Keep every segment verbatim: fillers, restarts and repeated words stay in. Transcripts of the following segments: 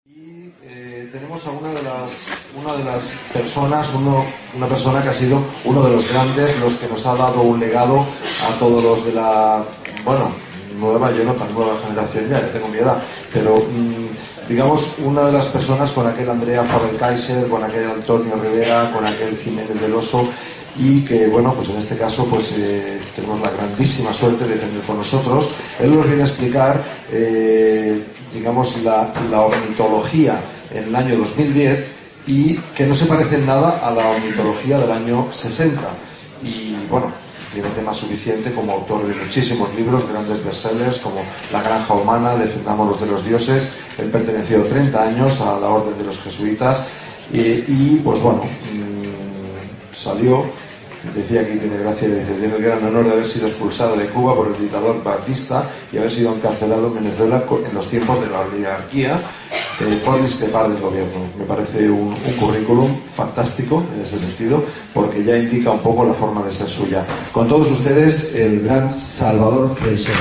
Y eh, tenemos a una de las, una de las personas, uno, una persona que ha sido uno de los grandes, los que nos ha dado un legado a todos los de la, bueno, nueva, yo no tan nueva generación ya, ya tengo mi edad, pero mmm, digamos, una de las personas con aquel Andrea Faber-Kaiser, con aquel Antonio Rivera, con aquel Jiménez del Oso, y que, bueno, pues en este caso pues eh, tenemos la grandísima suerte de tener con nosotros. Él nos viene a explicar, eh, digamos, la, la ornitología en el año dos mil diez, y que no se parece en nada a la ornitología del año sesenta. Y, bueno, tiene tema suficiente como autor de muchísimos libros, grandes bestsellers como La granja humana, Defendamos los de los dioses. Él perteneció treinta años a la orden de los jesuitas y, y pues bueno, mmm, salió, decía que tiene gracia, dice, tiene el gran honor de haber sido expulsado de Cuba por el dictador Batista y haber sido encarcelado en Venezuela en los tiempos de la oligarquía eh, por discrepar del gobierno. Me parece un, un currículum fantástico en ese sentido, porque ya indica un poco la forma de ser suya. Con todos ustedes, el gran Salvador Freixero.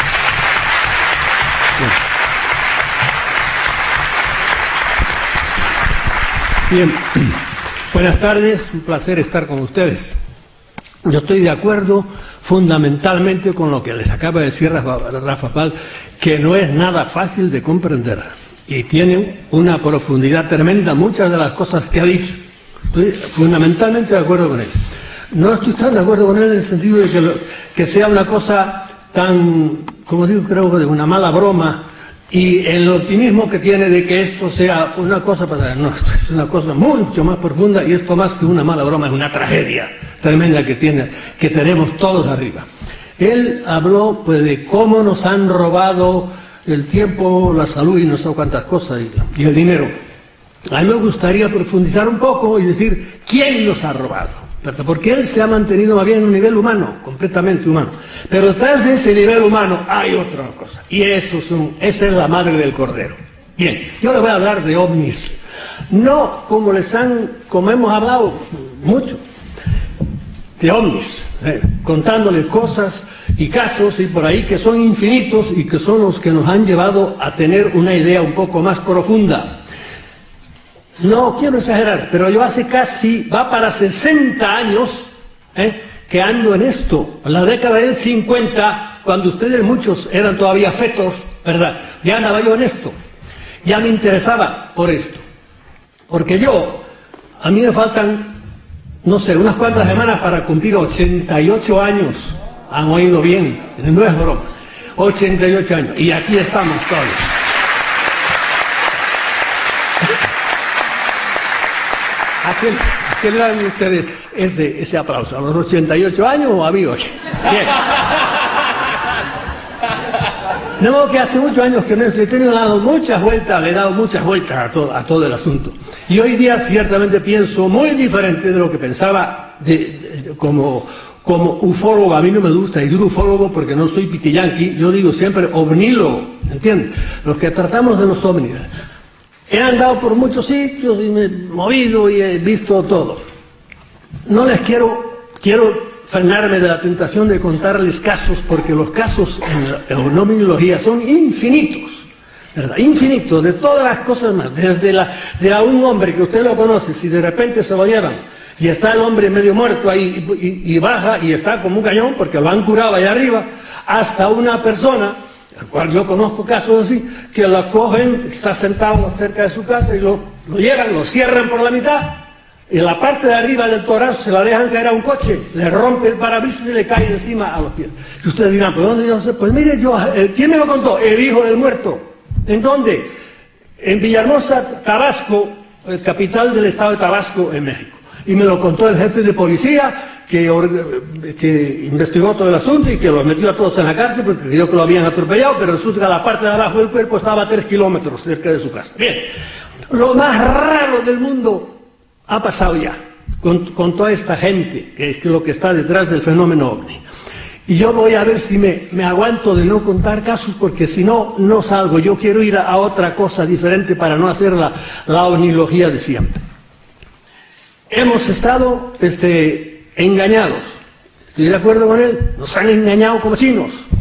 Bien, buenas tardes, un placer estar con ustedes. Yo estoy de acuerdo fundamentalmente con lo que les acaba de decir Rafa, Rafa Pal, que no es nada fácil de comprender y tiene una profundidad tremenda muchas de las cosas que ha dicho. Estoy fundamentalmente de acuerdo con él. No estoy tan de acuerdo con él en el sentido de que, lo, que sea una cosa tan, como digo, creo que de una mala broma, y el optimismo que tiene de que esto sea una cosa pasada. No, esto es una cosa mucho más profunda, y esto más que una mala broma es una tragedia tremenda que tiene, que tenemos todos arriba. Él habló pues de cómo nos han robado el tiempo, la salud y no sé cuántas cosas, y, y el dinero. A mí me gustaría profundizar un poco y decir quién nos ha robado, ¿verdad? Porque él se ha mantenido más bien en un nivel humano, completamente humano. Pero detrás de ese nivel humano hay otra cosa, y eso es un, esa es la madre del cordero. Bien, yo les voy a hablar de ovnis. No como les han, como hemos hablado mucho, de ovnis, eh, contándoles cosas y casos y por ahí que son infinitos y que son los que nos han llevado a tener una idea un poco más profunda. No quiero exagerar, pero yo hace casi, va para sesenta años eh, que ando en esto, en la década del cincuenta, cuando ustedes muchos eran todavía fetos, ¿verdad? Ya andaba yo en esto, ya me interesaba por esto, porque yo, a mí me faltan, no sé, unas cuantas semanas para cumplir ochenta y ocho años, han oído bien, no es broma, ochenta y ocho años, y aquí estamos todos. ¿A quién, a quién le dan ustedes ese, ese aplauso? ¿A los ochenta y ocho años o a mí ocho? Bien. No, que hace muchos años que no he tenido dado muchas vueltas, le he dado muchas vueltas a todo, a todo el asunto. Y hoy día ciertamente pienso muy diferente de lo que pensaba de, de, como, como ufólogo. A mí no me gusta decir ufólogo porque no soy piquillanqui, yo digo siempre ovnílogo, ¿entiendes? Los que tratamos de los ovnis. He andado por muchos sitios y me he movido y he visto todo. No les quiero, quiero frenarme de la tentación de contarles casos, porque los casos en la ovniología son infinitos, ¿verdad? Infinitos, de todas las cosas más, desde la, de a un hombre que usted lo conoce, si de repente se lo llevan y está el hombre medio muerto ahí y, y, y baja y está como un cañón porque lo han curado allá arriba, hasta una persona, al cual yo conozco casos así, que la cogen, está sentado cerca de su casa y lo, lo llevan, lo cierran por la mitad, y la parte de arriba del torazo se la dejan caer a un coche, le rompe el parabrisas y le cae encima a los pies. Y ustedes dirán, ¿pero dónde yo sé? Pues mire, yo, el, ¿quién me lo contó? El hijo del muerto. ¿En dónde? En Villahermosa, Tabasco, capital del estado de Tabasco, en México. Y me lo contó el jefe de policía, que, que investigó todo el asunto y que los metió a todos en la cárcel porque creyó que lo habían atropellado, pero resulta que la parte de abajo del cuerpo estaba a tres kilómetros cerca de su casa. Bien, lo más raro del mundo ha pasado ya con, con toda esta gente que es lo que está detrás del fenómeno ovni. Y yo voy a ver si me, me aguanto de no contar casos, porque si no, no salgo. Yo quiero ir a, a otra cosa diferente para no hacer la, la ovnilogía de siempre. Hemos estado este, engañados. Estoy de acuerdo con él. Nos han engañado como chinos.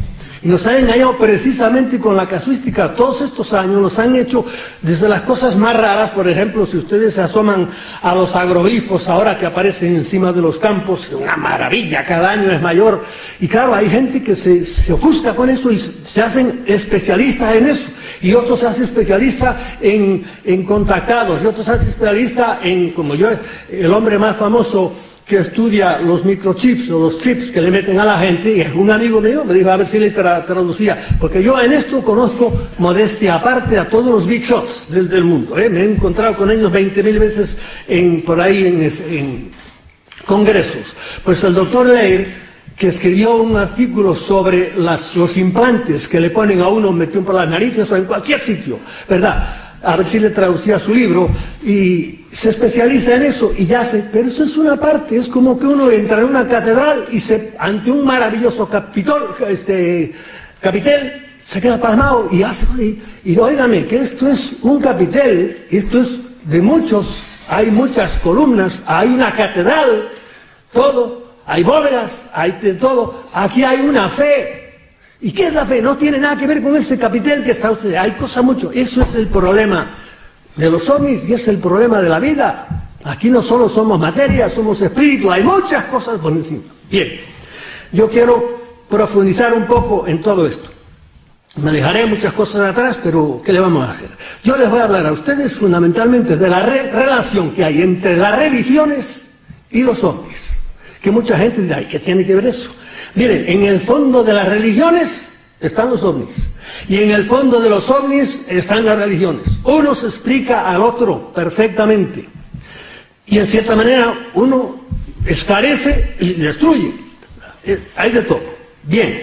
Y nos han engañado precisamente con la casuística. Todos estos años nos han hecho desde las cosas más raras. Por ejemplo, si ustedes se asoman a los agroglifos ahora que aparecen encima de los campos, una maravilla, cada año es mayor. Y claro, hay gente que se, se ofusca con eso y se hacen especialistas en eso. Y otros se hacen especialistas en, en contactados, y otros se hacen especialistas en, como yo, el hombre más famoso que estudia los microchips o los chips que le meten a la gente, y es un amigo mío, me dijo a ver si le tra traducía, porque yo en esto conozco, modestia aparte, a todos los big shots del, del mundo, ¿eh? Me he encontrado con ellos veinte mil veces en, por ahí en, en congresos. Pues el doctor Leir, que escribió un artículo sobre las, los implantes que le ponen a uno metido por las narices o en cualquier sitio, ¿verdad? A ver si le traducía su libro, y se especializa en eso, y ya sé, pero eso es una parte, es como que uno entra en una catedral y se, ante un maravilloso capitol, este, capitel, se queda pasmado y hace, y, y óigame, que esto es un capitel, esto es de muchos, hay muchas columnas, hay una catedral, todo, hay bóvedas, hay de todo, aquí hay una fe. ¿Y qué es la fe? No tiene nada que ver con ese capitel que está usted. Hay cosas mucho. Eso es el problema de los ovnis y es el problema de la vida. Aquí no solo somos materia, somos espíritu. Hay muchas cosas por encima. Bien, yo quiero profundizar un poco en todo esto. Me dejaré muchas cosas atrás, pero ¿qué le vamos a hacer? Yo les voy a hablar a ustedes fundamentalmente de la re relación que hay entre las religiones y los ovnis. Que mucha gente dirá, ¿y qué tiene que ver eso? Miren, en el fondo de las religiones están los ovnis. Y en el fondo de los ovnis están las religiones. Uno se explica al otro perfectamente. Y en cierta manera uno esclarece y destruye. Hay de todo. Bien.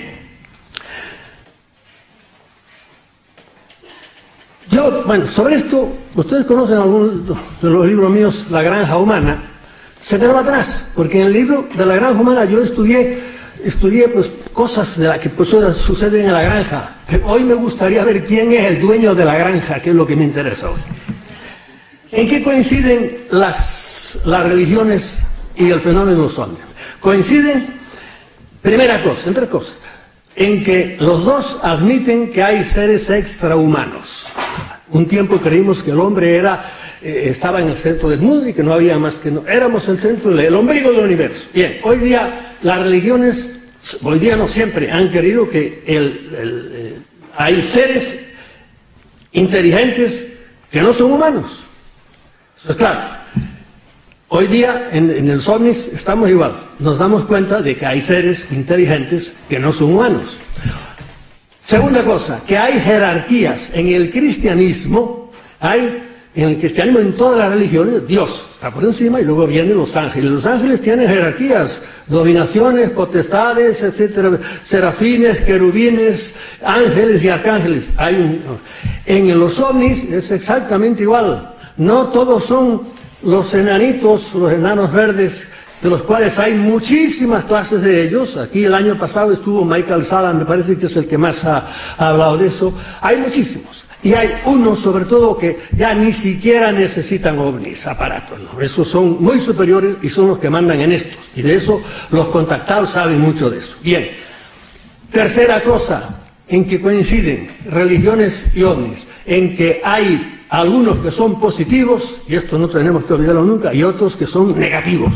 Yo, bueno, sobre esto, ustedes conocen algunos de los libros míos, La Granja Humana. Se quedó atrás, porque en el libro de La Granja Humana yo estudié Estudié pues cosas de las que pues, suceden en la granja. Pero hoy me gustaría ver quién es el dueño de la granja, que es lo que me interesa hoy. ¿En qué coinciden las, las religiones y el fenómeno de los ovnis? Coinciden, primera cosa, en tres cosas, en que los dos admiten que hay seres extrahumanos. Un tiempo creímos que el hombre era, eh, estaba en el centro del mundo y que no había más que... No, éramos el centro, del, el ombligo del universo. Bien, hoy día las religiones, hoy día no siempre, han querido que el, el, el, hay seres inteligentes que no son humanos. Eso es claro. Hoy día en, en los ovnis estamos igual. Nos damos cuenta de que hay seres inteligentes que no son humanos. Segunda cosa, que hay jerarquías. En el cristianismo, hay, en el cristianismo, en todas las religiones, Dios está por encima y luego vienen los ángeles. Los ángeles tienen jerarquías, dominaciones, potestades, etcétera, serafines, querubines, ángeles y arcángeles. Hay un, en los ovnis es exactamente igual. No todos son los enanitos, los enanos verdes, de los cuales hay muchísimas clases de ellos. Aquí el año pasado estuvo Michael Sala, me parece que es el que más ha, ha hablado de eso. Hay muchísimos. Y hay unos, sobre todo, que ya ni siquiera necesitan ovnis, aparatos, ¿no? Esos son muy superiores y son los que mandan en estos. Y de eso los contactados saben mucho de eso. Bien. Tercera cosa en que coinciden religiones y ovnis, en que hay algunos que son positivos, y esto no tenemos que olvidarlo nunca, y otros que son negativos.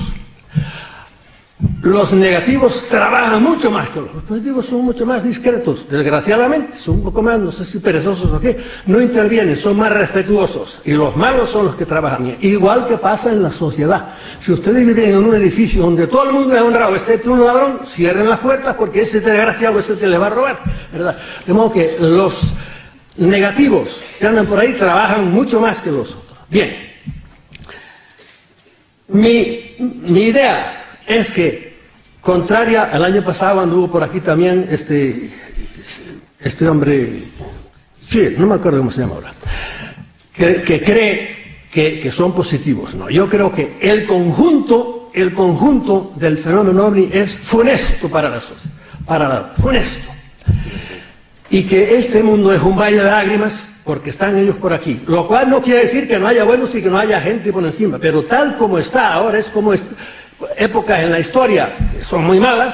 Los negativos trabajan mucho más que los, los positivos, son mucho más discretos, desgraciadamente, son un poco más, no sé si perezosos o qué, no intervienen, son más respetuosos, y los malos son los que trabajan bien, igual que pasa en la sociedad. Si ustedes viven en un edificio donde todo el mundo es honrado, excepto un ladrón, cierren las puertas porque ese desgraciado ese te le va a robar, ¿verdad? De modo que los negativos que andan por ahí trabajan mucho más que los otros. Bien, mi, mi idea es que, contraria al año pasado, anduvo por aquí también este, este hombre, sí, no me acuerdo cómo se llama ahora, que, que cree que, que son positivos. No, yo creo que el conjunto, el conjunto del fenómeno ovni es funesto para la sociedad, para la, funesto. Y que este mundo es un valle de lágrimas porque están ellos por aquí. Lo cual no quiere decir que no haya buenos y que no haya gente por encima, pero tal como está ahora es como... Est épocas en la historia que son muy malas, pero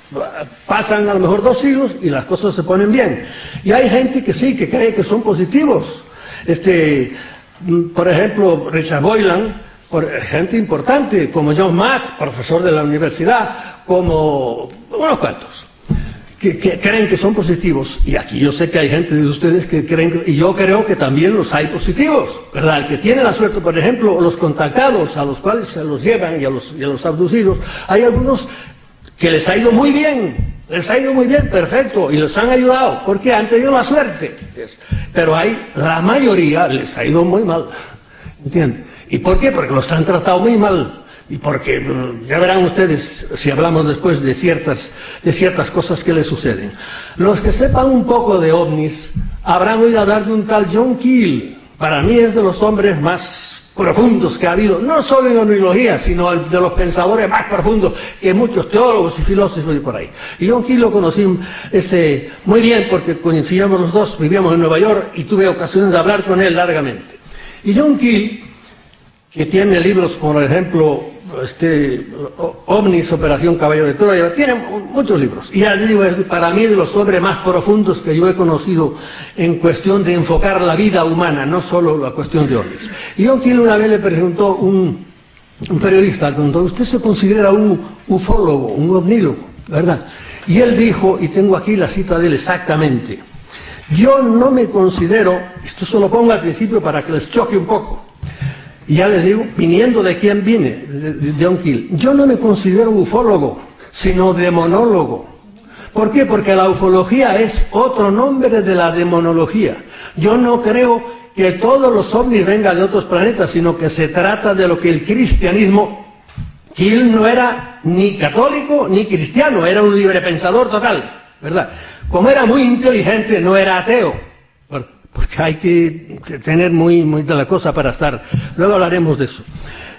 pasan a lo mejor dos siglos y las cosas se ponen bien. Y hay gente que sí, que cree que son positivos. Este, por ejemplo, Richard Boylan, por, gente importante, como John Mack, profesor de la universidad, como unos cuantos, que, que creen que son positivos. Y aquí yo sé que hay gente de ustedes que creen, que, y yo creo que también los hay positivos, ¿verdad? El que tiene la suerte, por ejemplo, los contactados, a los cuales se los llevan y a los, y a los abducidos, hay algunos que les ha ido muy bien, les ha ido muy bien, perfecto, y les han ayudado, porque han tenido la suerte. Pero hay, la mayoría les ha ido muy mal, ¿entienden? ¿Y por qué? Porque los han tratado muy mal, y porque, ya verán ustedes, si hablamos después de ciertas, de ciertas cosas que les suceden. Los que sepan un poco de ovnis, habrán oído hablar de un tal John Keel. Para mí es de los hombres más profundos que ha habido, no solo en ovniología, sino de los pensadores más profundos que muchos teólogos y filósofos y por ahí. Y John Keel lo conocí este, muy bien porque coincidíamos los dos, vivíamos en Nueva York y tuve ocasión de hablar con él largamente. Y John Keel, que tiene libros como por ejemplo este, Ovnis, Operación Caballo de Troya, tiene muchos libros, y ya digo, es para mí de los hombres más profundos que yo he conocido en cuestión de enfocar la vida humana, no solo la cuestión de ovnis. Y John Keel una vez le preguntó un, un periodista, cuando usted se considera un ufólogo, un ovnílogo, ¿verdad? Y él dijo, y tengo aquí la cita de él exactamente, yo no me considero, esto se lo pongo al principio para que les choque un poco, y ya les digo, viniendo de quién viene, de, de John Keel, yo no me considero ufólogo, sino demonólogo. ¿Por qué? Porque la ufología es otro nombre de la demonología. Yo no creo que todos los ovnis vengan de otros planetas, sino que se trata de lo que el cristianismo... Keel no era ni católico ni cristiano, era un librepensador total, ¿verdad? Como era muy inteligente, no era ateo. Porque hay que tener muy, muy de la cosa para estar. Luego hablaremos de eso.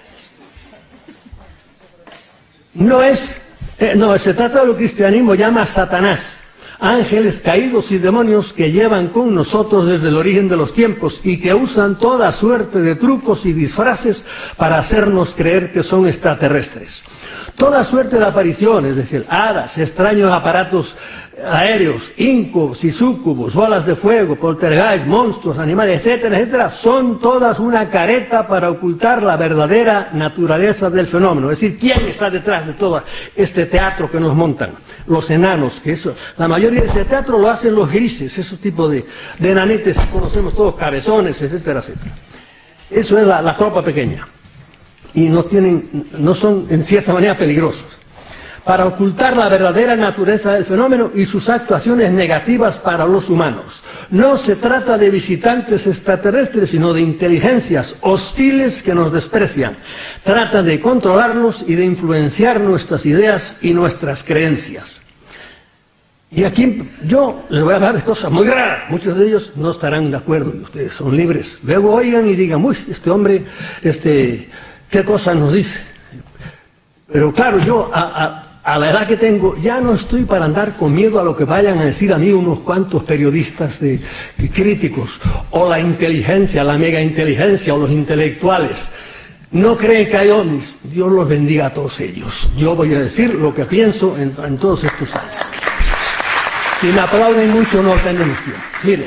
No es, eh, no, se trata de lo que el cristianismo llama Satanás, ángeles caídos y demonios que llevan con nosotros desde el origen de los tiempos y que usan toda suerte de trucos y disfraces para hacernos creer que son extraterrestres. Toda suerte de apariciones, es decir, hadas, extraños aparatos aéreos, incubos y súcubos, bolas de fuego, poltergeist, monstruos, animales, etcétera, etcétera, son todas una careta para ocultar la verdadera naturaleza del fenómeno. Es decir, ¿quién está detrás de todo este teatro que nos montan? Los enanos, que eso, la mayoría de ese teatro lo hacen los grises, ese tipo de, de enanetes que conocemos todos, cabezones, etcétera, etcétera. Eso es la, la tropa pequeña. Y no tienen, no son en cierta manera peligrosos, para ocultar la verdadera naturaleza del fenómeno y sus actuaciones negativas para los humanos. No se trata de visitantes extraterrestres, sino de inteligencias hostiles que nos desprecian. Tratan de controlarnos y de influenciar nuestras ideas y nuestras creencias. Y aquí yo les voy a hablar de cosas muy raras, muchos de ellos no estarán de acuerdo y ustedes son libres. Luego oigan y digan, uy, este hombre, este, ¿qué cosas nos dice? Pero claro, yo a, a, a la edad que tengo ya no estoy para andar con miedo a lo que vayan a decir a mí unos cuantos periodistas de, de críticos, o la inteligencia, la mega inteligencia, o los intelectuales. No creen que hay ovnis. Dios los bendiga a todos ellos. Yo voy a decir lo que pienso en, en todos estos años. Si me aplauden mucho no tenemos tiempo. Mire,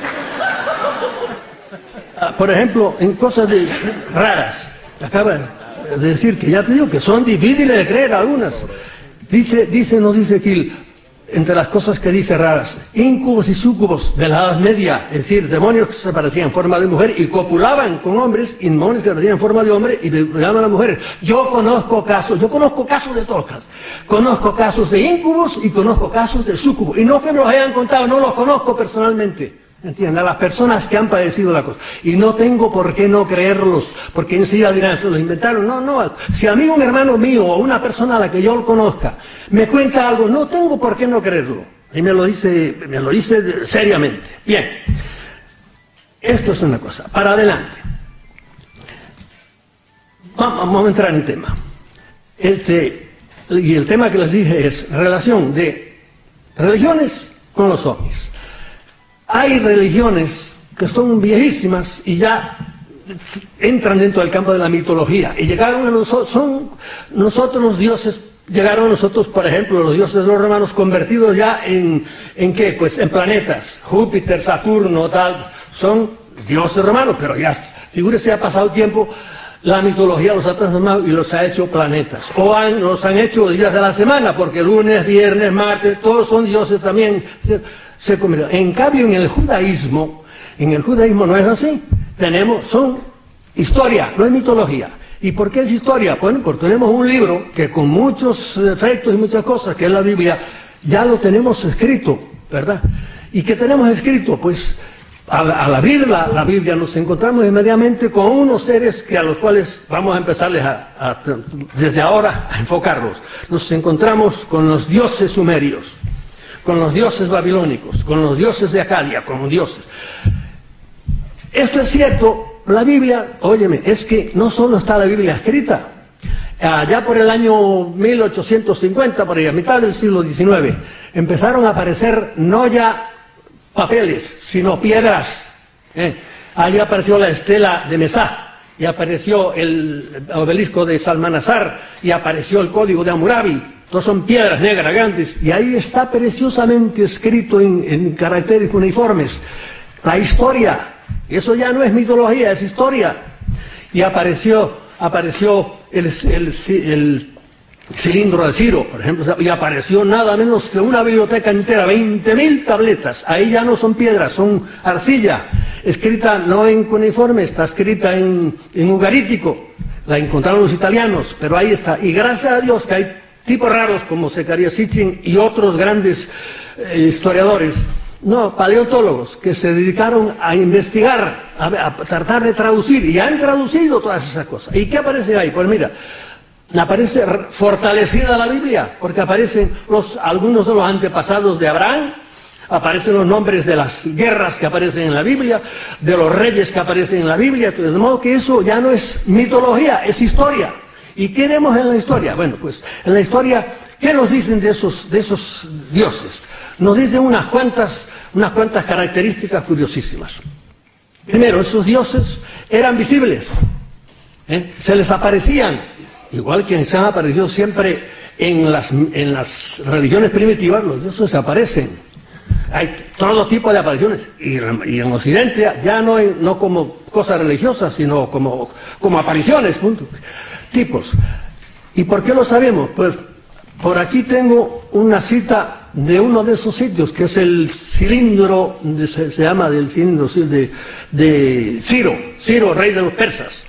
por ejemplo, en cosas de, raras, acaba de decir que ya te digo que son difíciles de creer algunas. Dice, dice, nos dice Keel, entre las cosas que dice raras, incubos y súcubos de la Edad Media, es decir, demonios que se parecían en forma de mujer y copulaban con hombres, y demonios que se parecían en forma de hombre y le llaman a las mujeres. Yo conozco casos, yo conozco casos de todos los casos. Conozco casos de incubos y conozco casos de súcubos. Y no que me los hayan contado, no los conozco personalmente. ¿Entienden? A las personas que han padecido la cosa. Y no tengo por qué no creerlos, porque enseguida dirán, se los inventaron. No, no. Si a mí un hermano mío o una persona a la que yo lo conozca me cuenta algo, no tengo por qué no creerlo. Y me lo dice, me lo dice seriamente. Bien. Esto es una cosa. Para adelante. Vamos a entrar en tema. Este, y el tema que les dije es relación de religiones con los ovnis. Hay religiones que son viejísimas y ya entran dentro del campo de la mitología y llegaron a nosotros, son nosotros los dioses llegaron a nosotros, por ejemplo, los dioses de los romanos convertidos ya en, ¿en qué? Pues en planetas. Júpiter, Saturno, tal, son dioses romanos, pero ya, figúrese, ha pasado tiempo, la mitología los ha transformado y los ha hecho planetas. O han, los han hecho días de la semana, porque lunes, viernes, martes, todos son dioses también. Se convirtieron. En cambio, en el judaísmo, en el judaísmo no es así. Tenemos, son historia, no es mitología. ¿Y por qué es historia? Bueno, porque tenemos un libro que con muchos efectos y muchas cosas, que es la Biblia, ya lo tenemos escrito, ¿verdad? ¿Y qué tenemos escrito? Pues al, al abrir la, la Biblia nos encontramos inmediatamente con unos seres que a los cuales vamos a empezarles a, a, desde ahora a enfocarlos. Nos encontramos con los dioses sumerios, con los dioses babilónicos, con los dioses de Acadia, con los dioses. Esto es cierto. La Biblia, óyeme, es que no solo está la Biblia escrita. Allá por el año mil ochocientos cincuenta, por ahí, a mitad del siglo diecinueve, empezaron a aparecer no ya papeles, sino piedras. ¿eh? Allí apareció la estela de Mesá, y apareció el obelisco de Salmanasar, y apareció el código de Hammurabi. Todos son piedras negras grandes, y ahí está preciosamente escrito en, en caracteres uniformes la historia. Eso ya no es mitología, es historia. Y apareció, apareció el, el, el cilindro de Ciro, por ejemplo, y apareció nada menos que una biblioteca entera, veinte mil tabletas. Ahí ya no son piedras, son arcilla, escrita no en cuneiforme, está escrita en, en ugarítico. La encontraron los italianos, pero ahí está. Y gracias a Dios que hay tipos raros como Zecarías Sitchin y otros grandes eh, historiadores, no, paleontólogos, que se dedicaron a investigar, a, a tratar de traducir, y han traducido todas esas cosas. ¿Y qué aparece ahí? Pues mira, aparece fortalecida la Biblia, porque aparecen los, algunos de los antepasados de Abraham, aparecen los nombres de las guerras que aparecen en la Biblia, de los reyes que aparecen en la Biblia, de modo que eso ya no es mitología, es historia. ¿Y qué haremos en la historia? Bueno, pues en la historia, ¿qué nos dicen de esos, de esos dioses? Nos dicen unas cuantas, unas cuantas características curiosísimas. Primero, esos dioses eran visibles, ¿eh? Se les aparecían, igual que se han aparecido siempre en las, en las religiones primitivas, los dioses se aparecen. Hay todo tipo de apariciones, y, y en Occidente ya no, no como cosas religiosas, sino como, como apariciones, punto. Tipos. ¿Y por qué lo sabemos? Pues por aquí tengo una cita de uno de esos sitios, que es el cilindro, de, se, se llama del cilindro de, de Ciro, Ciro, rey de los persas.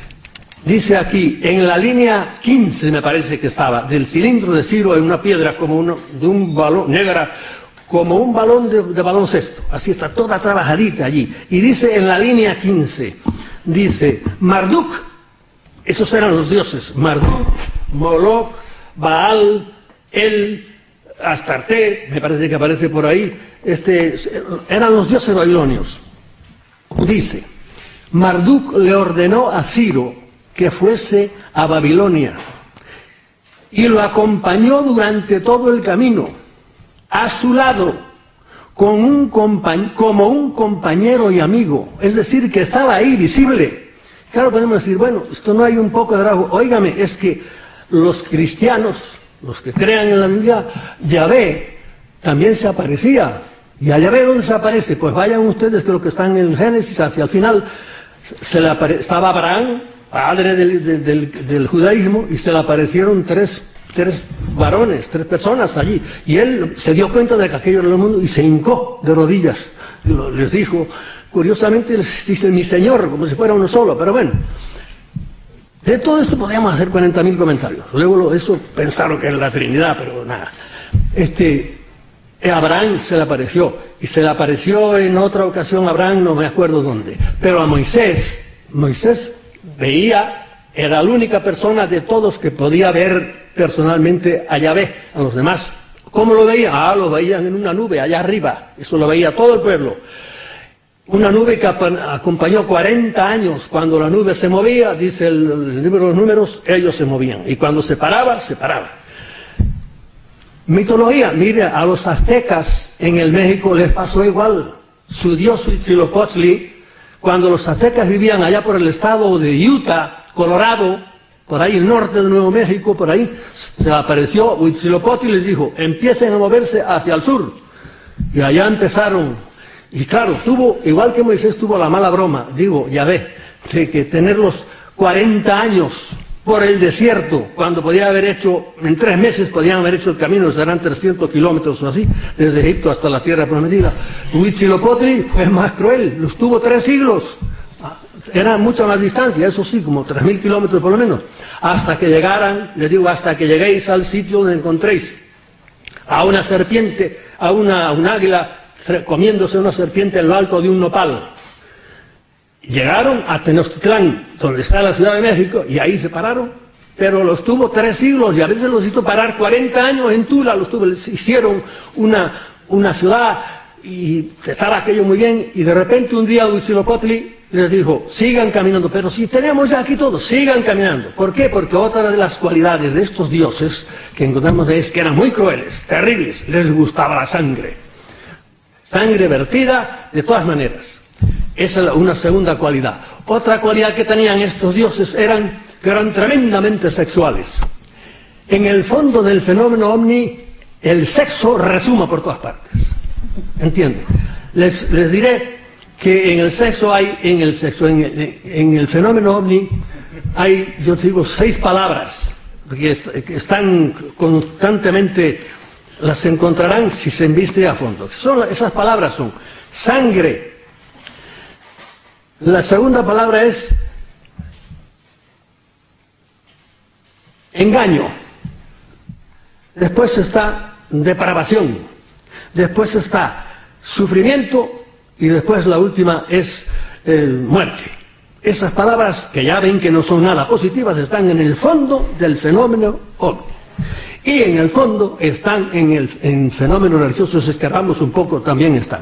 Dice aquí, en la línea quince me parece que estaba, del cilindro de Ciro hay una piedra como uno, de un balón, negra, como un balón de, de baloncesto, así está toda trabajadita allí. Y dice en la línea quince, dice, Marduk, esos eran los dioses, Marduk, Moloch, Baal, El, Astarte, me parece que aparece por ahí, este, eran los dioses babilonios. Dice, Marduk le ordenó a Ciro que fuese a Babilonia y lo acompañó durante todo el camino, a su lado, con un compañ- como un compañero y amigo, es decir, que estaba ahí visible. Claro, podemos decir, bueno, esto no hay un poco de drago. Óigame, es que los cristianos, los que crean en la Biblia, Yahvé también se aparecía. ¿Y a Yahvé dónde se aparece? Pues vayan ustedes, creo que están en el Génesis, hacia el final, se le apare- estaba Abraham, padre del, del, del, del judaísmo, y se le aparecieron tres, tres varones, tres personas allí. Y él se dio cuenta de que aquello era el mundo y se hincó de rodillas. Y lo, les dijo, curiosamente les dice mi Señor, como si fuera uno solo, pero bueno. De todo esto podríamos hacer cuarenta mil comentarios. Luego lo, eso pensaron que era la Trinidad, pero nada. Este, Abraham se le apareció, y se le apareció en otra ocasión a Abraham, no me acuerdo dónde. Pero a Moisés, Moisés veía, era la única persona de todos que podía ver personalmente a Yahvé, a los demás. ¿Cómo lo veía? Ah, lo veían en una nube allá arriba, eso lo veía todo el pueblo. Una nube que acompañó cuarenta años. Cuando la nube se movía, dice el, el libro de los números, ellos se movían. Y cuando se paraba, se paraba. Mitología, mire, a los aztecas en el México les pasó igual. Su dios Huitzilopochtli, cuando los aztecas vivían allá por el estado de Utah, Colorado, por ahí el norte de Nuevo México, por ahí, se apareció Huitzilopochtli y les dijo, empiecen a moverse hacia el sur. Y allá empezaron, y claro, tuvo, igual que Moisés tuvo la mala broma, digo, Yahvé, de que tenerlos cuarenta años por el desierto, cuando podía haber hecho, en tres meses podían haber hecho el camino, serán trescientos kilómetros o así, desde Egipto hasta la tierra prometida. Huitzilopochtli fue más cruel, los tuvo tres siglos, era mucha más distancia, eso sí, como tres mil kilómetros por lo menos, hasta que llegaran, les digo, hasta que lleguéis al sitio donde encontréis a una serpiente, a una, a un águila comiéndose una serpiente en lo alto de un nopal. Llegaron a Tenochtitlán, donde está la Ciudad de México, y ahí se pararon, pero los tuvo tres siglos, y a veces los hizo parar cuarenta años en Tula, los tuvo, les hicieron una, una ciudad, y estaba aquello muy bien, y de repente un día Huitzilopochtli les dijo, sigan caminando, pero si tenemos ya aquí todo, sigan caminando. ¿Por qué? Porque otra de las cualidades de estos dioses que encontramos es que eran muy crueles, terribles, les gustaba la sangre. Sangre vertida de todas maneras. Esa es una segunda cualidad. Otra cualidad que tenían estos dioses eran que eran tremendamente sexuales. En el fondo del fenómeno ovni, el sexo resuma por todas partes. ¿Entienden? Les, les diré que en el sexo hay, en el sexo, en el, en el fenómeno ovni, hay, yo te digo, seis palabras que, est que están constantemente, las encontrarán si se embiste a fondo. Son, esas palabras son sangre. La segunda palabra es engaño. Después está depravación. Después está sufrimiento. Y después la última es eh, muerte. Esas palabras, que ya ven que no son nada positivas, están en el fondo del fenómeno ovni. Y en el fondo están en el en fenómeno religioso, si escarbamos un poco, también están.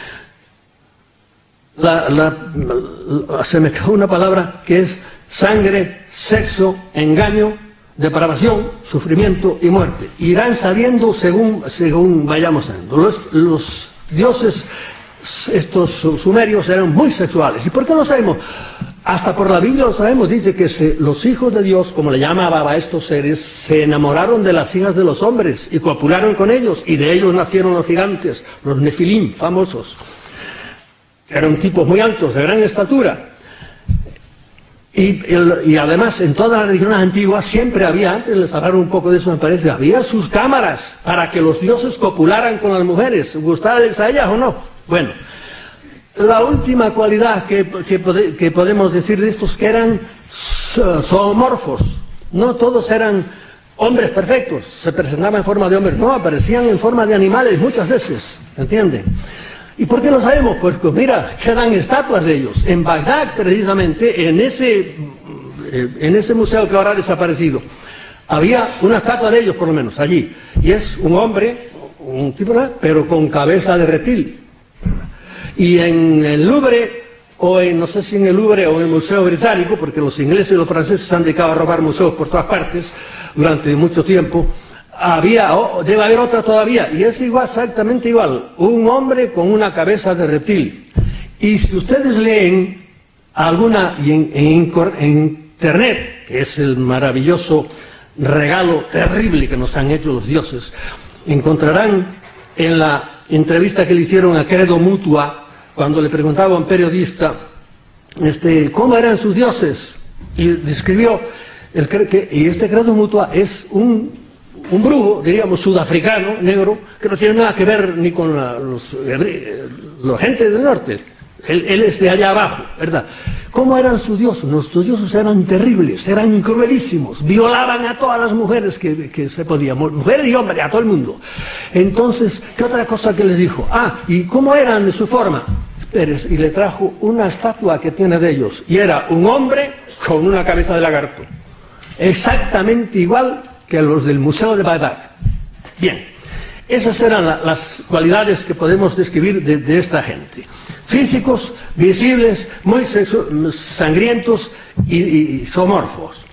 La, la, la, se me quedó una palabra que es sangre, sexo, engaño, depravación, sufrimiento y muerte. Irán saliendo según, según vayamos saliendo. Los, los dioses, estos sumerios, eran muy sexuales. ¿Y por qué lo sabemos? Hasta por la Biblia lo sabemos. Dice que se, los hijos de Dios, como le llamaba a estos seres, se enamoraron de las hijas de los hombres y copularon con ellos, y de ellos nacieron los gigantes, los nefilim famosos. Eran tipos muy altos, de gran estatura. Y, y además, en todas las religiones antiguas siempre había, antes les hablaron un poco de eso me parece, había sus cámaras para que los dioses copularan con las mujeres, gustarles a ellas o no. Bueno, la última cualidad que, que, pode, que podemos decir de estos, que eran zoomorfos. No todos eran hombres perfectos, se presentaban en forma de hombres, no, aparecían en forma de animales muchas veces, ¿entienden? ¿Y por qué lo sabemos? Pues, pues mira, quedan estatuas de ellos. En Bagdad, precisamente, en ese, en ese museo que ahora ha desaparecido, había una estatua de ellos, por lo menos, allí. Y es un hombre, un tipo, pero con cabeza de reptil. Y en el Louvre, o en, no sé si en el Louvre o en el Museo Británico, porque los ingleses y los franceses se han dedicado a robar museos por todas partes durante mucho tiempo, había, oh, debe haber otra todavía, y es igual, exactamente igual, un hombre con una cabeza de reptil. Y si ustedes leen alguna, y en, en, en internet, que es el maravilloso regalo terrible que nos han hecho los dioses, encontrarán en la entrevista que le hicieron a Credo Mutua, cuando le preguntaba a un periodista, este, ¿cómo eran sus dioses? Y describió, el, que, y este Credo Mutua es un un brujo, diríamos, sudafricano, negro, que no tiene nada que ver ni con la, los, la gente del norte. Él, él es de allá abajo, ¿verdad? ¿Cómo eran sus dioses? Nuestros dioses eran terribles, eran cruelísimos, violaban a todas las mujeres que, que se podían, mujeres y hombres, a todo el mundo. Entonces, ¿qué otra cosa que les dijo? Ah, ¿y cómo eran de su forma? Pérez, y le trajo una estatua que tiene de ellos, y era un hombre con una cabeza de lagarto. Exactamente igual que los del Museo de Bagdad. Bien, esas eran la, las cualidades que podemos describir de, de esta gente. Físicos, visibles, muy sexo, sangrientos y, y, y zoomorfos.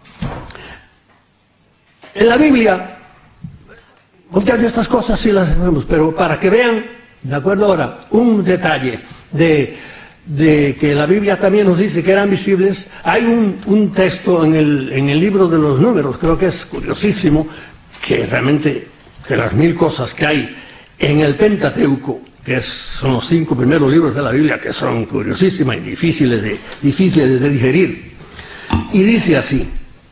En la Biblia, muchas de estas cosas sí las vemos, pero para que vean, de acuerdo ahora, un detalle de de que la Biblia también nos dice que eran visibles, hay un, un texto en el, en el libro de los Números, creo que es curiosísimo, que realmente, que las mil cosas que hay en el Pentateuco, que es, son los cinco primeros libros de la Biblia, que son curiosísimas y difíciles de, difíciles de digerir, y dice así: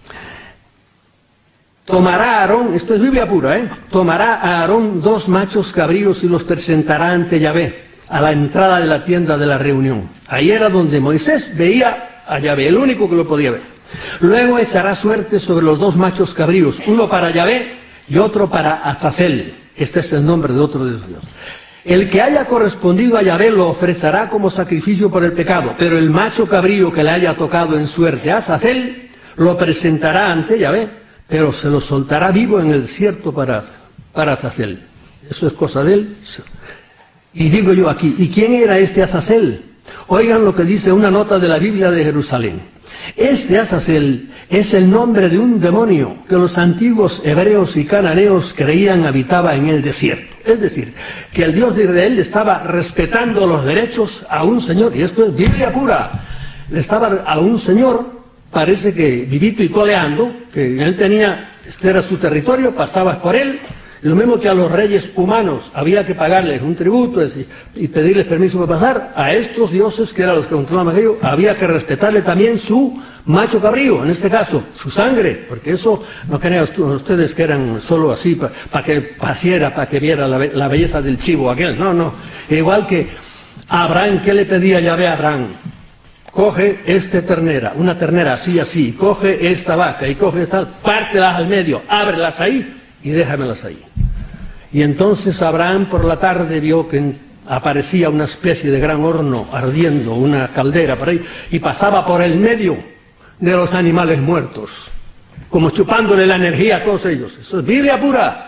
tomará Aarón, esto es Biblia pura, ¿eh? Tomará a Aarón dos machos cabríos y los presentará ante Yahvé, a la entrada de la tienda de la reunión. Ahí era donde Moisés veía a Yahvé, el único que lo podía ver. Luego echará suerte sobre los dos machos cabríos, uno para Yahvé y otro para Azazel. Este es el nombre de otro de los dioses. El que haya correspondido a Yahvé lo ofrecerá como sacrificio por el pecado, pero el macho cabrío que le haya tocado en suerte a Azazel lo presentará ante Yahvé, pero se lo soltará vivo en el desierto para, para Azazel. Eso es cosa de él. Y digo yo aquí, ¿y quién era este Azazel? Oigan lo que dice una nota de la Biblia de Jerusalén. Este Azazel es el nombre de un demonio que los antiguos hebreos y cananeos creían habitaba en el desierto. Es decir, que el Dios de Israel estaba respetando los derechos a un señor, y esto es Biblia pura, le estaba a un señor, parece que vivito y coleando, que él tenía, este era su territorio, pasabas por él. Lo mismo que a los reyes humanos había que pagarles un tributo y pedirles permiso para pasar, a estos dioses, que eran los que controlaban aquello, había que respetarle también su macho cabrío, en este caso, su sangre, porque eso no crean ustedes que eran solo así para pa que pasiera, para que viera la, la belleza del chivo aquel, no, no. Igual que Abraham, ¿qué le pedía Yahvé a Abraham? Coge esta ternera, una ternera así, así, coge esta vaca y coge esta, pártelas al medio, ábrelas ahí y déjamelas ahí. Y entonces Abraham por la tarde vio que aparecía una especie de gran horno ardiendo, una caldera por ahí, y pasaba por el medio de los animales muertos, como chupándole la energía a todos ellos. Eso es Biblia pura.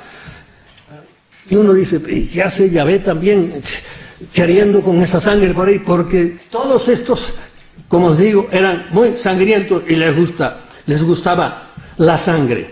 Y uno dice, ¿y qué hace Yahvé también queriendo con esa sangre por ahí? Porque todos estos, como os digo, eran muy sangrientos y les gusta, les gustaba la sangre.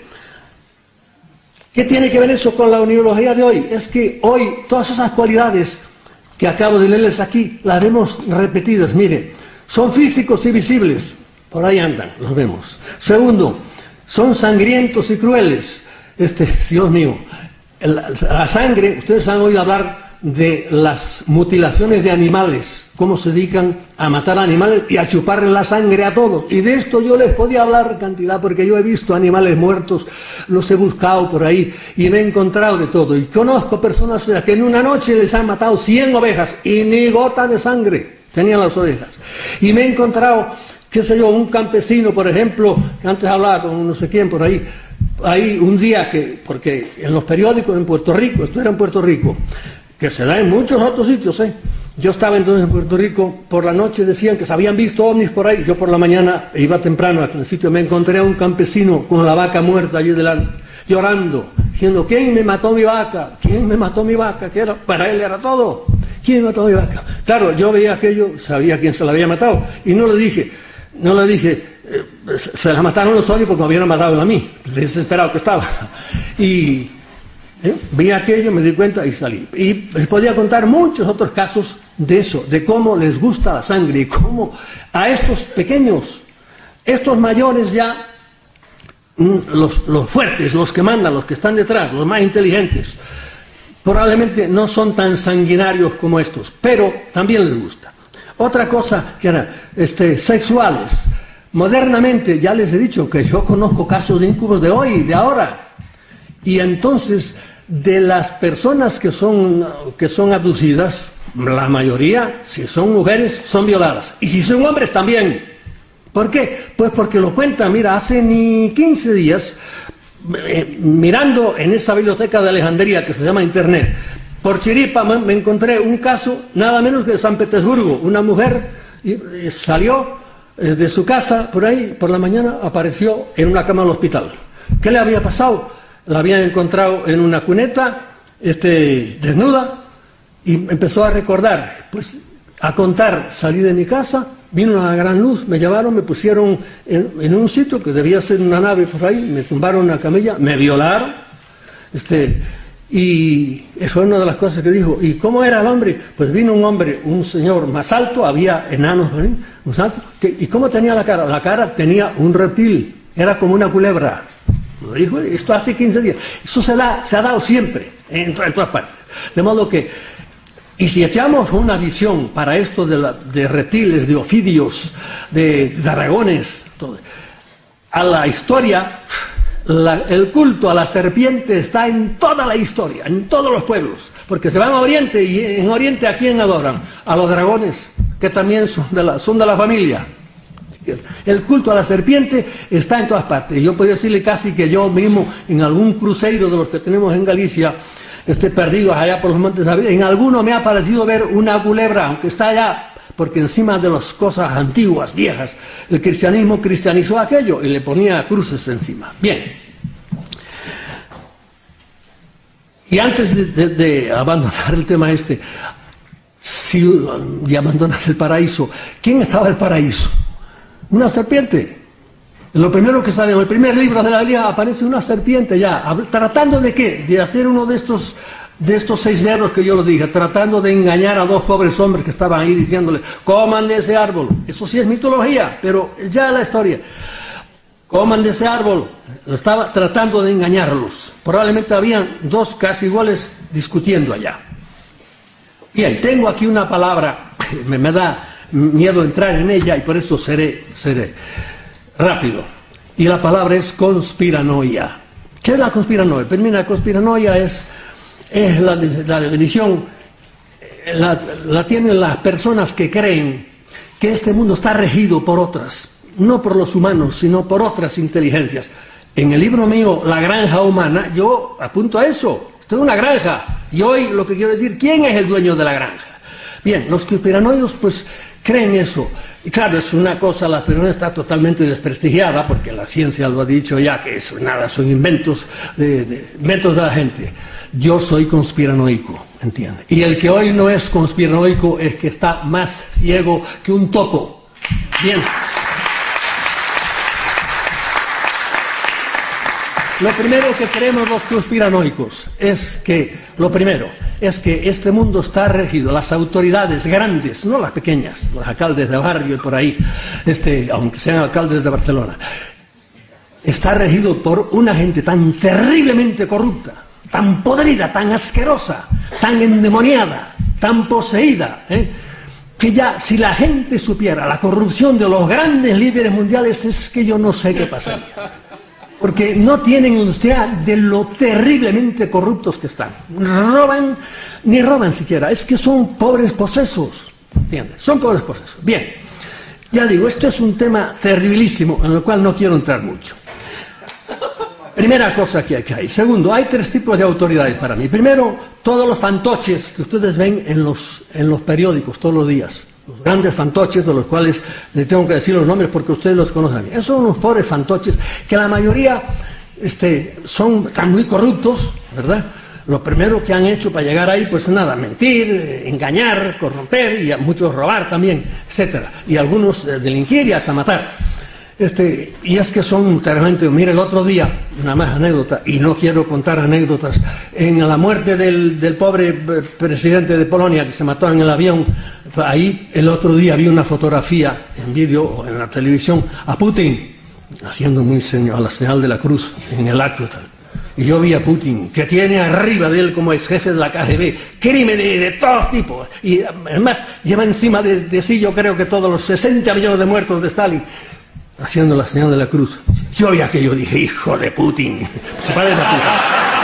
¿Qué tiene que ver eso con la uniología de hoy? Es que hoy todas esas cualidades que acabo de leerles aquí, las vemos repetidas. Mire, son físicos y visibles, por ahí andan, los vemos. Segundo, son sangrientos y crueles. Este, Dios mío, la, la sangre, ustedes han oído hablar de las mutilaciones de animales, cómo se dedican a matar animales y a chuparle la sangre a todos. Y de esto yo les podía hablar cantidad, porque yo he visto animales muertos, los he buscado por ahí y me he encontrado de todo. Y conozco personas que en una noche les han matado cien ovejas y ni gota de sangre tenían las ovejas. Y me he encontrado, qué sé yo, un campesino, por ejemplo, que antes hablaba con no sé quién por ahí, ahí un día que, porque en los periódicos en Puerto Rico, esto era en Puerto Rico, que se da en muchos otros sitios, ¿eh? Yo estaba entonces en Puerto Rico, por la noche decían que se habían visto ovnis por ahí, yo por la mañana iba temprano a aquel sitio, me encontré a un campesino con la vaca muerta allí delante, llorando, diciendo, ¿quién me mató mi vaca? ¿Quién me mató mi vaca? ¿Qué era? Para él era todo. ¿Quién me mató mi vaca? Claro, yo veía aquello, sabía quién se la había matado, y no le dije, no le dije, eh, se la mataron los ovnis porque me hubieran matado a mí, desesperado que estaba. Y ¿Eh? vi aquello, me di cuenta y salí. Y les podía contar muchos otros casos de eso, de cómo les gusta la sangre y cómo a estos pequeños, estos mayores ya, los, los fuertes, los que mandan, los que están detrás, los más inteligentes, probablemente no son tan sanguinarios como estos, pero también les gusta. Otra cosa que era este, sexuales. Modernamente, ya les he dicho que yo conozco casos de incubos de hoy, de ahora, y entonces de las personas que son, que son abducidas, la mayoría, si son mujeres, son violadas. Y si son hombres, también. ¿Por qué? Pues porque lo cuentan, mira, hace ni quince días, eh, mirando en esa biblioteca de Alejandría que se llama Internet, por chiripa me, me encontré un caso, nada menos que de San Petersburgo. Una mujer y, y salió eh, de su casa, por ahí, por la mañana, apareció en una cama del hospital. ¿Qué le había pasado? La habían encontrado en una cuneta, este, desnuda, y empezó a recordar, pues a contar, salí de mi casa, vino una gran luz, me llevaron, me pusieron en, en un sitio que debía ser una nave por ahí, me tumbaron una camilla, me violaron, este, Y eso es una de las cosas que dijo. ¿Y cómo era el hombre? Pues vino un hombre, un señor más alto, había enanos, ¿eh? más alto, que, ¿y cómo tenía la cara? La cara tenía un reptil, era como una culebra. Lo dijo esto hace quince días. Eso se, da, se ha dado siempre, en, en todas partes. De modo que, y si echamos una visión para esto de, la, de reptiles, de ofidios, de dragones, todo, a la historia... La, el culto a la serpiente está en toda la historia, en todos los pueblos, porque se van a Oriente y en Oriente ¿a quién adoran? A los dragones, que también son de la, son de la familia. El culto a la serpiente está en todas partes. Yo puedo decirle casi que yo mismo en algún cruceiro de los que tenemos en Galicia, este, perdidos allá por los montes, en alguno me ha parecido ver una culebra, aunque está allá, porque encima de las cosas antiguas, viejas, el cristianismo cristianizó aquello y le ponía cruces encima. Bien. Y antes de, de, de abandonar el tema este, si, de abandonar el paraíso, ¿quién estaba en el paraíso? Una serpiente. Lo primero que sabemos, en el primer libro de la Biblia aparece una serpiente ya, tratando de qué, de hacer uno de estos... de estos seis verbos que yo lo dije, tratando de engañar a dos pobres hombres que estaban ahí diciéndole, coman de ese árbol. Eso sí es mitología, pero ya la historia. Coman de ese árbol. Estaba tratando de engañarlos. Probablemente habían dos casi iguales discutiendo allá. Bien, tengo aquí una palabra, me, me da miedo entrar en ella y por eso seré, seré rápido. Y la palabra es conspiranoia. ¿Qué es la conspiranoia? Pues mira, la conspiranoia es... es la, la definición, la, la tienen las personas que creen que este mundo está regido por otras, no por los humanos, sino por otras inteligencias. En el libro mío, La granja humana, yo apunto a eso. Esto es una granja. Y hoy lo que quiero decir, ¿quién es el dueño de la granja? Bien, los conspiranoicos pues creen eso. Y claro, es una cosa, la conspiranoia está totalmente desprestigiada, porque la ciencia lo ha dicho ya, que eso nada, son inventos de, de, inventos de la gente. Yo soy conspiranoico, ¿entiende? Y el que hoy no es conspiranoico es que está más ciego que un topo. Bien. Lo primero que creemos los conspiranoicos es que, lo primero, es que este mundo está regido, las autoridades grandes, no las pequeñas, los alcaldes de barrio y por ahí, este, aunque sean alcaldes de Barcelona, está regido por una gente tan terriblemente corrupta, tan podrida, tan asquerosa, tan endemoniada, tan poseída, ¿eh? que ya si la gente supiera la corrupción de los grandes líderes mundiales, es que yo no sé qué pasaría. Porque no tienen idea de lo terriblemente corruptos que están. Roban, ni roban siquiera, es que son pobres posesos, ¿entiendes? Son pobres posesos. Bien, ya digo, esto es un tema terribilísimo en el cual no quiero entrar mucho. Primera cosa que hay que hay. Segundo, hay tres tipos de autoridades para mí. Primero, todos los fantoches que ustedes ven en los, en los periódicos todos los días. Los grandes fantoches, de los cuales les tengo que decir los nombres porque ustedes los conocen. Esos son unos pobres fantoches que la mayoría este, son, están muy corruptos, ¿verdad? Lo primero que han hecho para llegar ahí, pues nada, mentir, engañar, corromper y a muchos robar también, etcétera. Y algunos eh, delinquir y hasta matar. Este, y es que son terriblemente. Mire, el otro día, una más anécdota, y no quiero contar anécdotas, en la muerte del, del pobre presidente de Polonia que se mató en el avión, ahí el otro día vi una fotografía en vídeo o en la televisión a Putin haciendo muy señal, a la señal de la cruz en el acto tal. Y yo vi a Putin, que tiene arriba de él como ex jefe de la K G B, crímenes de todo tipo, y además lleva encima de, de sí yo creo que todos los sesenta millones de muertos de Stalin, haciendo la señal de la cruz. Yo vi aquello, dije, hijo de Putin, su padre era Putin.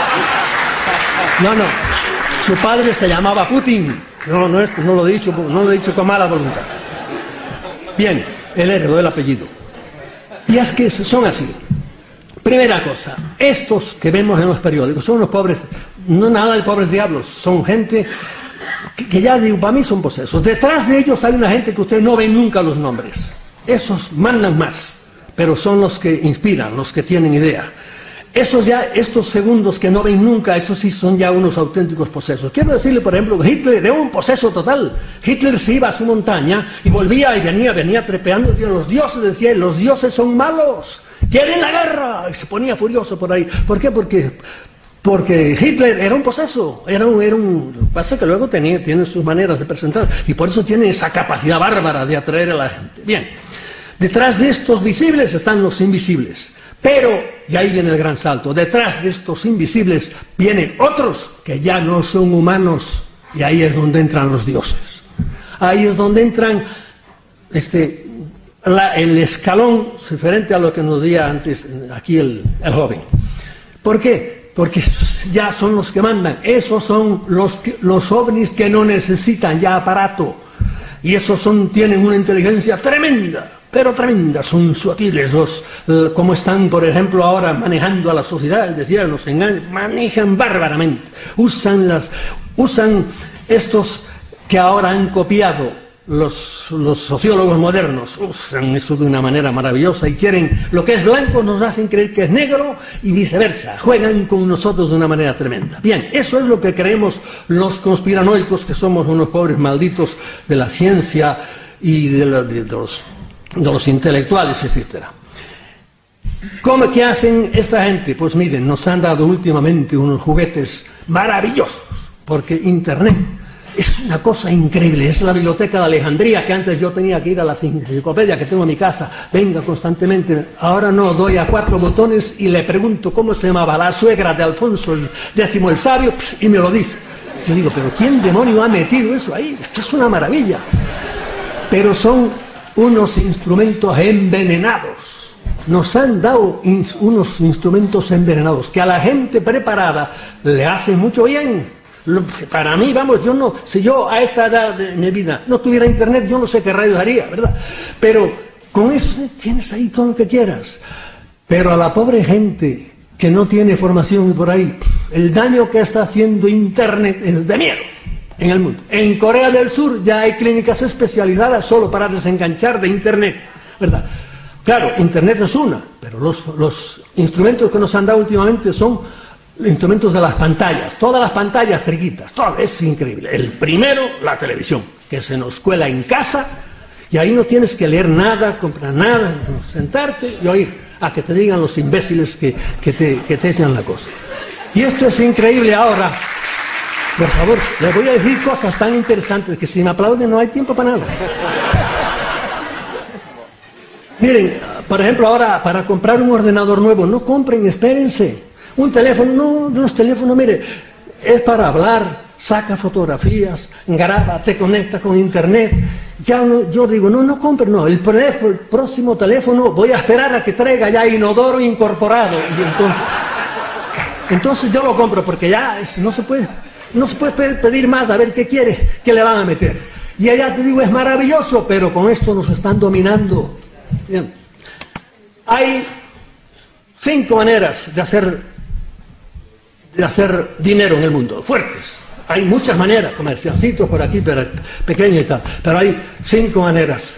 No, no, su padre se llamaba Putin. No, no, esto no lo he dicho, no lo he dicho con mala voluntad. Bien, él heredó el apellido. Y es que son así. Primera cosa, estos que vemos en los periódicos son los pobres, no nada de pobres diablos, son gente que, que ya digo, para mí son posesos. Detrás de ellos hay una gente que ustedes no ven nunca los nombres. Esos mandan más, pero son los que inspiran, los que tienen idea. Esos ya, estos segundos que no ven nunca, esos sí son ya unos auténticos posesos. Quiero decirle, por ejemplo, que Hitler era un poseso total. Hitler se iba a su montaña y volvía y venía, venía trepeando, decía, los dioses, decía, los dioses son malos, quieren la guerra, y se ponía furioso por ahí. ¿Por qué? Porque Porque Hitler era un poseso, era un, era un pasa que luego tenía, tiene sus maneras de presentar, y por eso tiene esa capacidad bárbara de atraer a la gente. Bien, detrás de estos visibles están los invisibles, pero, y ahí viene el gran salto, detrás de estos invisibles vienen otros que ya no son humanos, y ahí es donde entran los dioses. Ahí es donde entran este, la, el escalón diferente a lo que nos decía antes aquí el, el joven. ¿Por qué? Porque ya son los que mandan. Esos son los, que, los ovnis que no necesitan ya aparato. Y esos son, tienen una inteligencia tremenda, pero tremenda. Son sutiles, los, eh, como están, por ejemplo, ahora manejando a la sociedad. Decía, los engañan, manejan bárbaramente. Usan, las, usan estos que ahora han copiado Los, los sociólogos modernos, usan eso de una manera maravillosa y quieren, lo que es blanco nos hacen creer que es negro y viceversa, juegan con nosotros de una manera tremenda. Bien, eso es lo que creemos los conspiranoicos, que somos unos pobres malditos de la ciencia y de, la, de, los, de los intelectuales, etcétera. ¿Cómo que hacen esta gente? Pues miren, nos han dado últimamente unos juguetes maravillosos, porque Internet es una cosa increíble. Es la biblioteca de Alejandría, que antes yo tenía que ir a la enciclopedia que tengo en mi casa, venga constantemente. Ahora no, doy a cuatro botones y le pregunto cómo se llamaba la suegra de Alfonso el décimo el Sabio, y me lo dice. Yo digo, pero ¿quién demonio ha metido eso ahí? Esto es una maravilla. Pero son unos instrumentos envenenados. Nos han dado in- unos instrumentos envenenados que a la gente preparada le hacen mucho bien. Para mí, vamos, yo no, si yo a esta edad de mi vida no tuviera internet, yo no sé qué rayos haría, ¿verdad? Pero con eso tienes ahí todo lo que quieras. Pero a la pobre gente que no tiene formación por ahí, el daño que está haciendo internet es de miedo en el mundo. En Corea del Sur ya hay clínicas especializadas solo para desenganchar de internet, ¿verdad? Claro, internet es una, pero los, los instrumentos que nos han dado últimamente son instrumentos de las pantallas, todas las pantallas triquitas, todo, es increíble. El primero, la televisión, que se nos cuela en casa, y ahí no tienes que leer nada, comprar nada, sentarte y oír a que te digan los imbéciles que, que te, que te echan la cosa. Y esto es increíble ahora. Por favor, les voy a decir cosas tan interesantes que si me aplauden no hay tiempo para nada. Miren, por ejemplo, ahora para comprar un ordenador nuevo, no compren, espérense. Un teléfono, no, no es teléfono, mire, es para hablar, saca fotografías, graba, te conecta con internet. Ya no, yo digo, no, no compre, no, el, el próximo teléfono voy a esperar a que traiga ya inodoro incorporado. Y entonces, entonces yo lo compro, porque ya es, no se puede, no se puede pedir más, a ver qué quiere, qué le van a meter. Y allá te digo, es maravilloso, pero con esto nos están dominando. Bien. Hay cinco maneras de hacer de hacer dinero en el mundo, fuertes. Hay muchas maneras, comerciancitos por aquí, pero pequeños y tal, pero hay cinco maneras.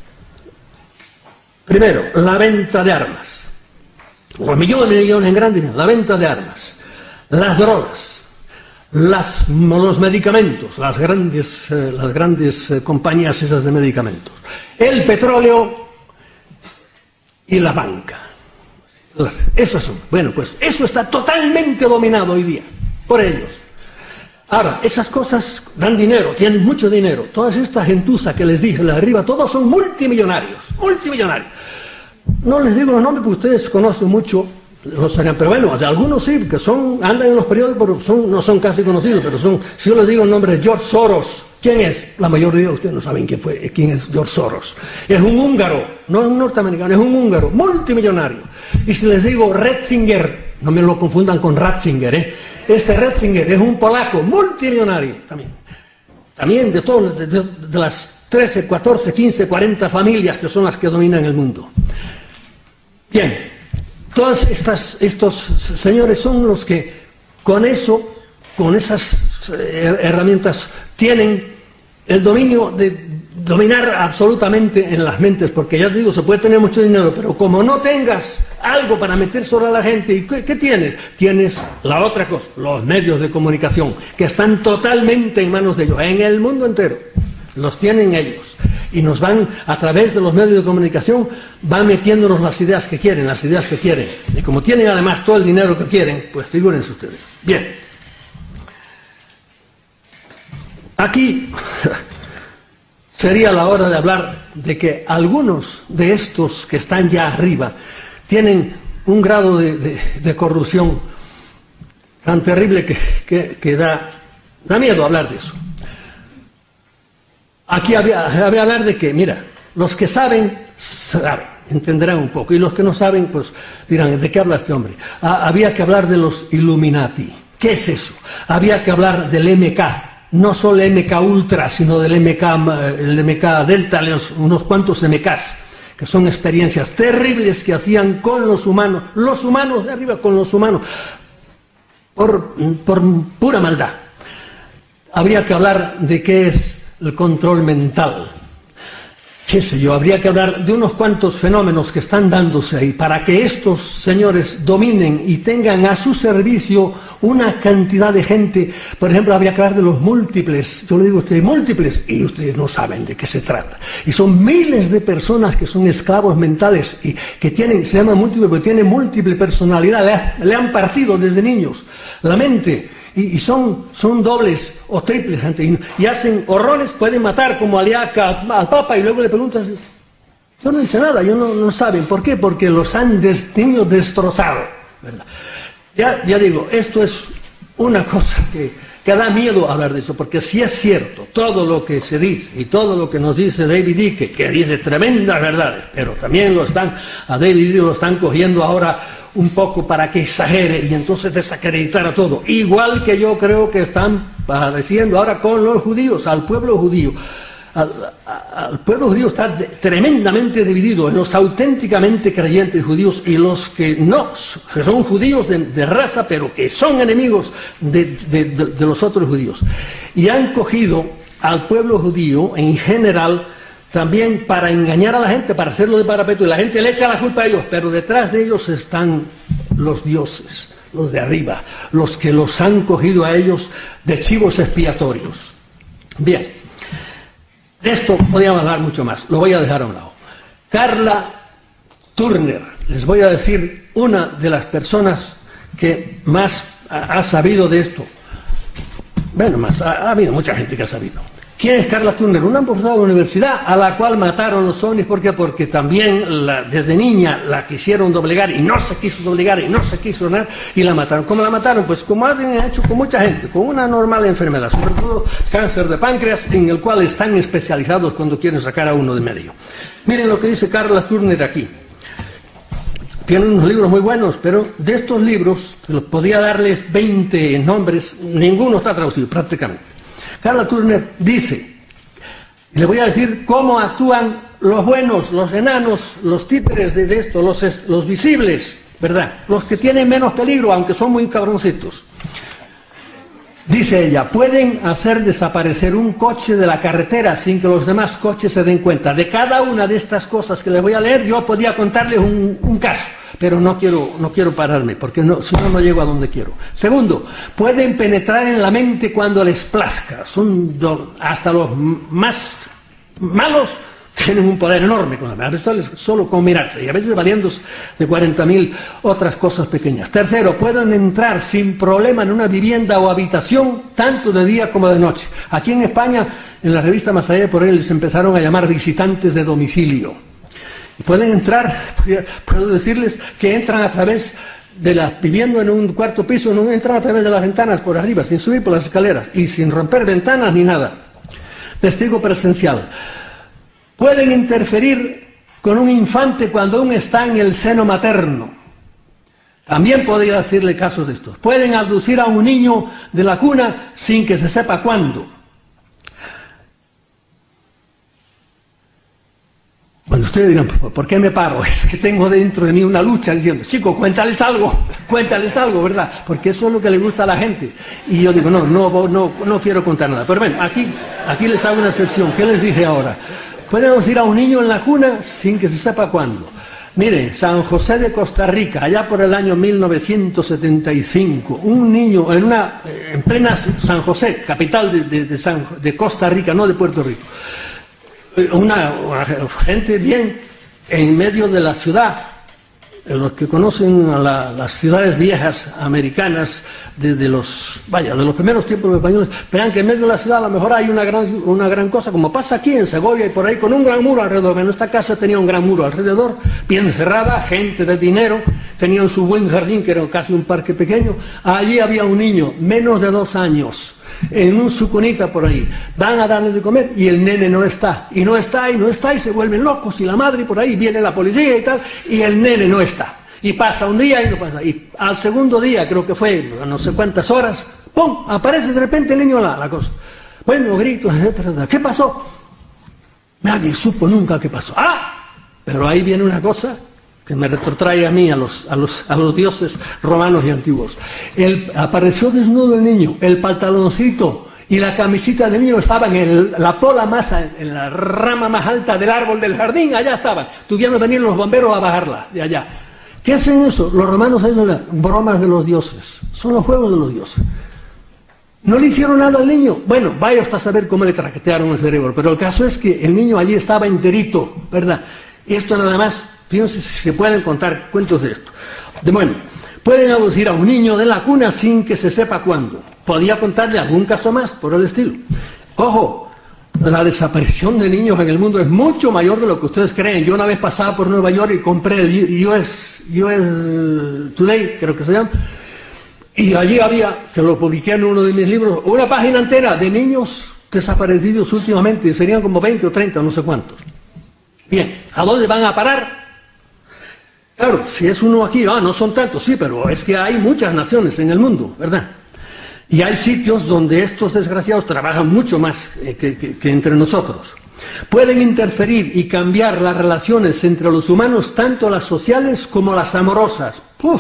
Primero, la venta de armas. Los millones de millones en grandes, la venta de armas. Las drogas. Las, los medicamentos, las grandes, eh, las grandes eh, compañías esas de medicamentos. El petróleo y la banca. Esas son. Bueno, pues eso está totalmente dominado hoy día por ellos. Ahora, esas cosas dan dinero, tienen mucho dinero. Todas estas gentuza que les dije, la de arriba, todos son multimillonarios, multimillonarios. No les digo los nombres porque ustedes conocen mucho, los serían, pero bueno, de algunos sí, que son, andan en los periódicos, pero son, no son casi conocidos, pero son, si yo les digo el nombre de George Soros, ¿quién es? La mayoría de ustedes no saben quién fue, quién es George Soros. Es un húngaro, no es un norteamericano, es un húngaro, multimillonario. Y si les digo Ratzinger, no me lo confundan con Ratzinger, ¿eh? Este Ratzinger es un polaco, multimillonario también. También de todas, de, de, de las trece, catorce, quince, cuarenta familias que son las que dominan el mundo. Bien, todos estas, estos señores son los que con eso, con esas herramientas, tienen el dominio de dominar absolutamente en las mentes, porque ya te digo, se puede tener mucho dinero, pero como no tengas algo para meter sobre a la gente, ¿y qué, qué tienes? Tienes la otra cosa, los medios de comunicación, que están totalmente en manos de ellos, en el mundo entero, los tienen ellos. y nos van, a través de los medios de comunicación, van metiéndonos las ideas que quieren, las ideas que quieren. Y como tienen además todo el dinero que quieren, pues figúrense ustedes. Bien. Aquí sería la hora de hablar de que algunos de estos que están ya arriba tienen un grado de, de, de corrupción tan terrible que, que, que da, da miedo hablar de eso. Aquí había, había hablar de que, mira, los que saben, saben, entenderán un poco, y los que no saben, pues dirán, ¿de qué habla este hombre? Ah, había que hablar de los Illuminati. ¿Qué es eso? Había que hablar del M K, no solo M K Ultra, sino del M K, el M K Delta, los, unos cuantos M Ks, que son experiencias terribles que hacían con los humanos, los humanos de arriba con los humanos, por, por pura maldad. Habría que hablar de qué es el control mental. Qué sé yo, habría que hablar de unos cuantos fenómenos que están dándose ahí para que estos señores dominen y tengan a su servicio una cantidad de gente. Por ejemplo, habría que hablar de los múltiples. Yo le digo a ustedes múltiples y ustedes no saben de qué se trata. Y son miles de personas que son esclavos mentales y que tienen, se llaman múltiples porque tienen múltiple personalidad. Le, ha, le han partido desde niños la mente. Y, y son, son dobles o triples, gente, y, y hacen horrores, pueden matar como Aliaca al Papa, y luego le preguntas, yo no dice nada, ellos no, no saben. ¿Por qué? Porque los han des, niños destrozado, ¿verdad? Ya, ya digo, esto es una cosa que, que da miedo hablar de eso, porque si es cierto todo lo que se dice y todo lo que nos dice David Icke, que dice tremendas verdades, pero también lo están, a David Icke lo están cogiendo ahora un poco para que exagere y entonces desacreditar a todo. Igual que yo creo que están padeciendo ahora con los judíos, al pueblo judío. Al, al pueblo judío está de, tremendamente dividido en los auténticamente creyentes judíos y los que no, que son judíos de, de raza, pero que son enemigos de, de, de, de los otros judíos. Y han cogido al pueblo judío en general también para engañar a la gente, para hacerlo de parapeto, y la gente le echa la culpa a ellos, pero detrás de ellos están los dioses, los de arriba, los que los han cogido a ellos de chivos expiatorios. Bien, de esto podríamos hablar mucho más, lo voy a dejar a un lado. Carla Turner, les voy a decir una de las personas que más ha, ha sabido de esto. Bueno, más, ha, ha habido mucha gente que ha sabido. ¿Quién es Carla Turner? Una profesora de universidad a la cual mataron los ovnis. ¿Por qué? Porque también la, desde niña la quisieron doblegar y no se quiso doblegar y no se quiso nada y la mataron. ¿Cómo la mataron? Pues como han hecho con mucha gente, con una normal enfermedad, sobre todo cáncer de páncreas, en el cual están especializados cuando quieren sacar a uno de medio. Miren lo que dice Carla Turner aquí. Tienen unos libros muy buenos, pero de estos libros, podía darles veinte nombres, ninguno está traducido prácticamente. Carla Turner dice, y le voy a decir cómo actúan los buenos, los enanos, los títeres de, de esto, los, los visibles, ¿verdad? Los que tienen menos peligro, aunque son muy cabroncitos. Dice ella, pueden hacer desaparecer un coche de la carretera sin que los demás coches se den cuenta. De cada una de estas cosas que les voy a leer, yo podía contarles un, un caso, pero no quiero, no quiero pararme, porque no, si no, no llego a donde quiero. Segundo, pueden penetrar en la mente cuando les plazca. Son do, hasta los más malos tienen un poder enorme con la mente. Solo con mirarse, y a veces valiendo de cuarenta mil otras cosas pequeñas. Tercero, pueden entrar sin problema en una vivienda o habitación, tanto de día como de noche. Aquí en España, en la revista Más allá de por él, les empezaron a llamar visitantes de domicilio. Y pueden entrar, puedo decirles que entran a través de las, viviendo en un cuarto piso, no entran a través de las ventanas por arriba, sin subir por las escaleras, y sin romper ventanas ni nada. Testigo presencial. Pueden interferir con un infante cuando aún está en el seno materno. También podría decirle casos de estos. Pueden abducir a un niño de la cuna sin que se sepa cuándo. Bueno, ustedes dirán, ¿por qué me paro? Es que tengo dentro de mí una lucha diciendo, chico, cuéntales algo, cuéntales algo, ¿verdad? Porque eso es lo que le gusta a la gente. Y yo digo, no, no, no, no quiero contar nada. Pero bueno, aquí, aquí les hago una excepción. ¿Qué les dije ahora? Pueden ir a un niño en la cuna sin que se sepa cuándo. Mire, San José de Costa Rica, allá por el año mil novecientos setenta y cinco, un niño en una, en plena San José, capital de, de, de, San, de Costa Rica, no de Puerto Rico. una, una gente bien en medio de la ciudad. Los que conocen a la, las ciudades viejas americanas desde los, vaya, de los primeros tiempos de los españoles, verán que en medio de la ciudad a lo mejor hay una gran, una gran cosa, como pasa aquí en Segovia y por ahí, con un gran muro alrededor. Bueno, esta casa tenía un gran muro alrededor, bien cerrada, gente de dinero, tenían su buen jardín, que era casi un parque pequeño. Allí había un niño, menos de dos años, en un su cunita por ahí, van a darle de comer y el nene no está, y no está, y no está, y se vuelven locos, y la madre por ahí, viene la policía y tal, y el nene no está, y pasa un día y no pasa, y al segundo día, creo que fue no sé cuántas horas, ¡pum!, aparece de repente el niño la, la cosa, bueno, gritos, etcétera, ¿qué pasó? Nadie supo nunca qué pasó. ¡Ah! Pero ahí viene una cosa que me retrotrae a mí, a los, a los, a los dioses romanos y antiguos. El, apareció desnudo el niño, el pantaloncito y la camisita del niño estaban en el, la pola más, en la rama más alta del árbol del jardín, allá estaban. Tuvieron que venir los bomberos a bajarla de allá. ¿Qué hacen eso? Los romanos hacen bromas de los dioses, son los juegos de los dioses. ¿No le hicieron nada al niño? Bueno, vaya hasta saber cómo le traquetearon el cerebro, pero el caso es que el niño allí estaba enterito, ¿verdad? Esto nada más. Fíjense si se pueden contar cuentos de esto. De bueno, pueden aducir a un niño de la cuna sin que se sepa cuándo. Podía contarle algún caso más por el estilo. Ojo, la desaparición de niños en el mundo es mucho mayor de lo que ustedes creen. Yo una vez pasaba por Nueva York y compré el U S, U S Today, creo que se llama, y allí había, que lo publiqué en uno de mis libros, una página entera de niños desaparecidos últimamente, serían como veinte o treinta, no sé cuántos. Bien, ¿a dónde van a parar? Claro, si es uno aquí, ah, no son tantos, sí, pero es que hay muchas naciones en el mundo, ¿verdad? Y hay sitios donde estos desgraciados trabajan mucho más eh, que, que, que entre nosotros. Pueden interferir y cambiar las relaciones entre los humanos, tanto las sociales como las amorosas. Puf,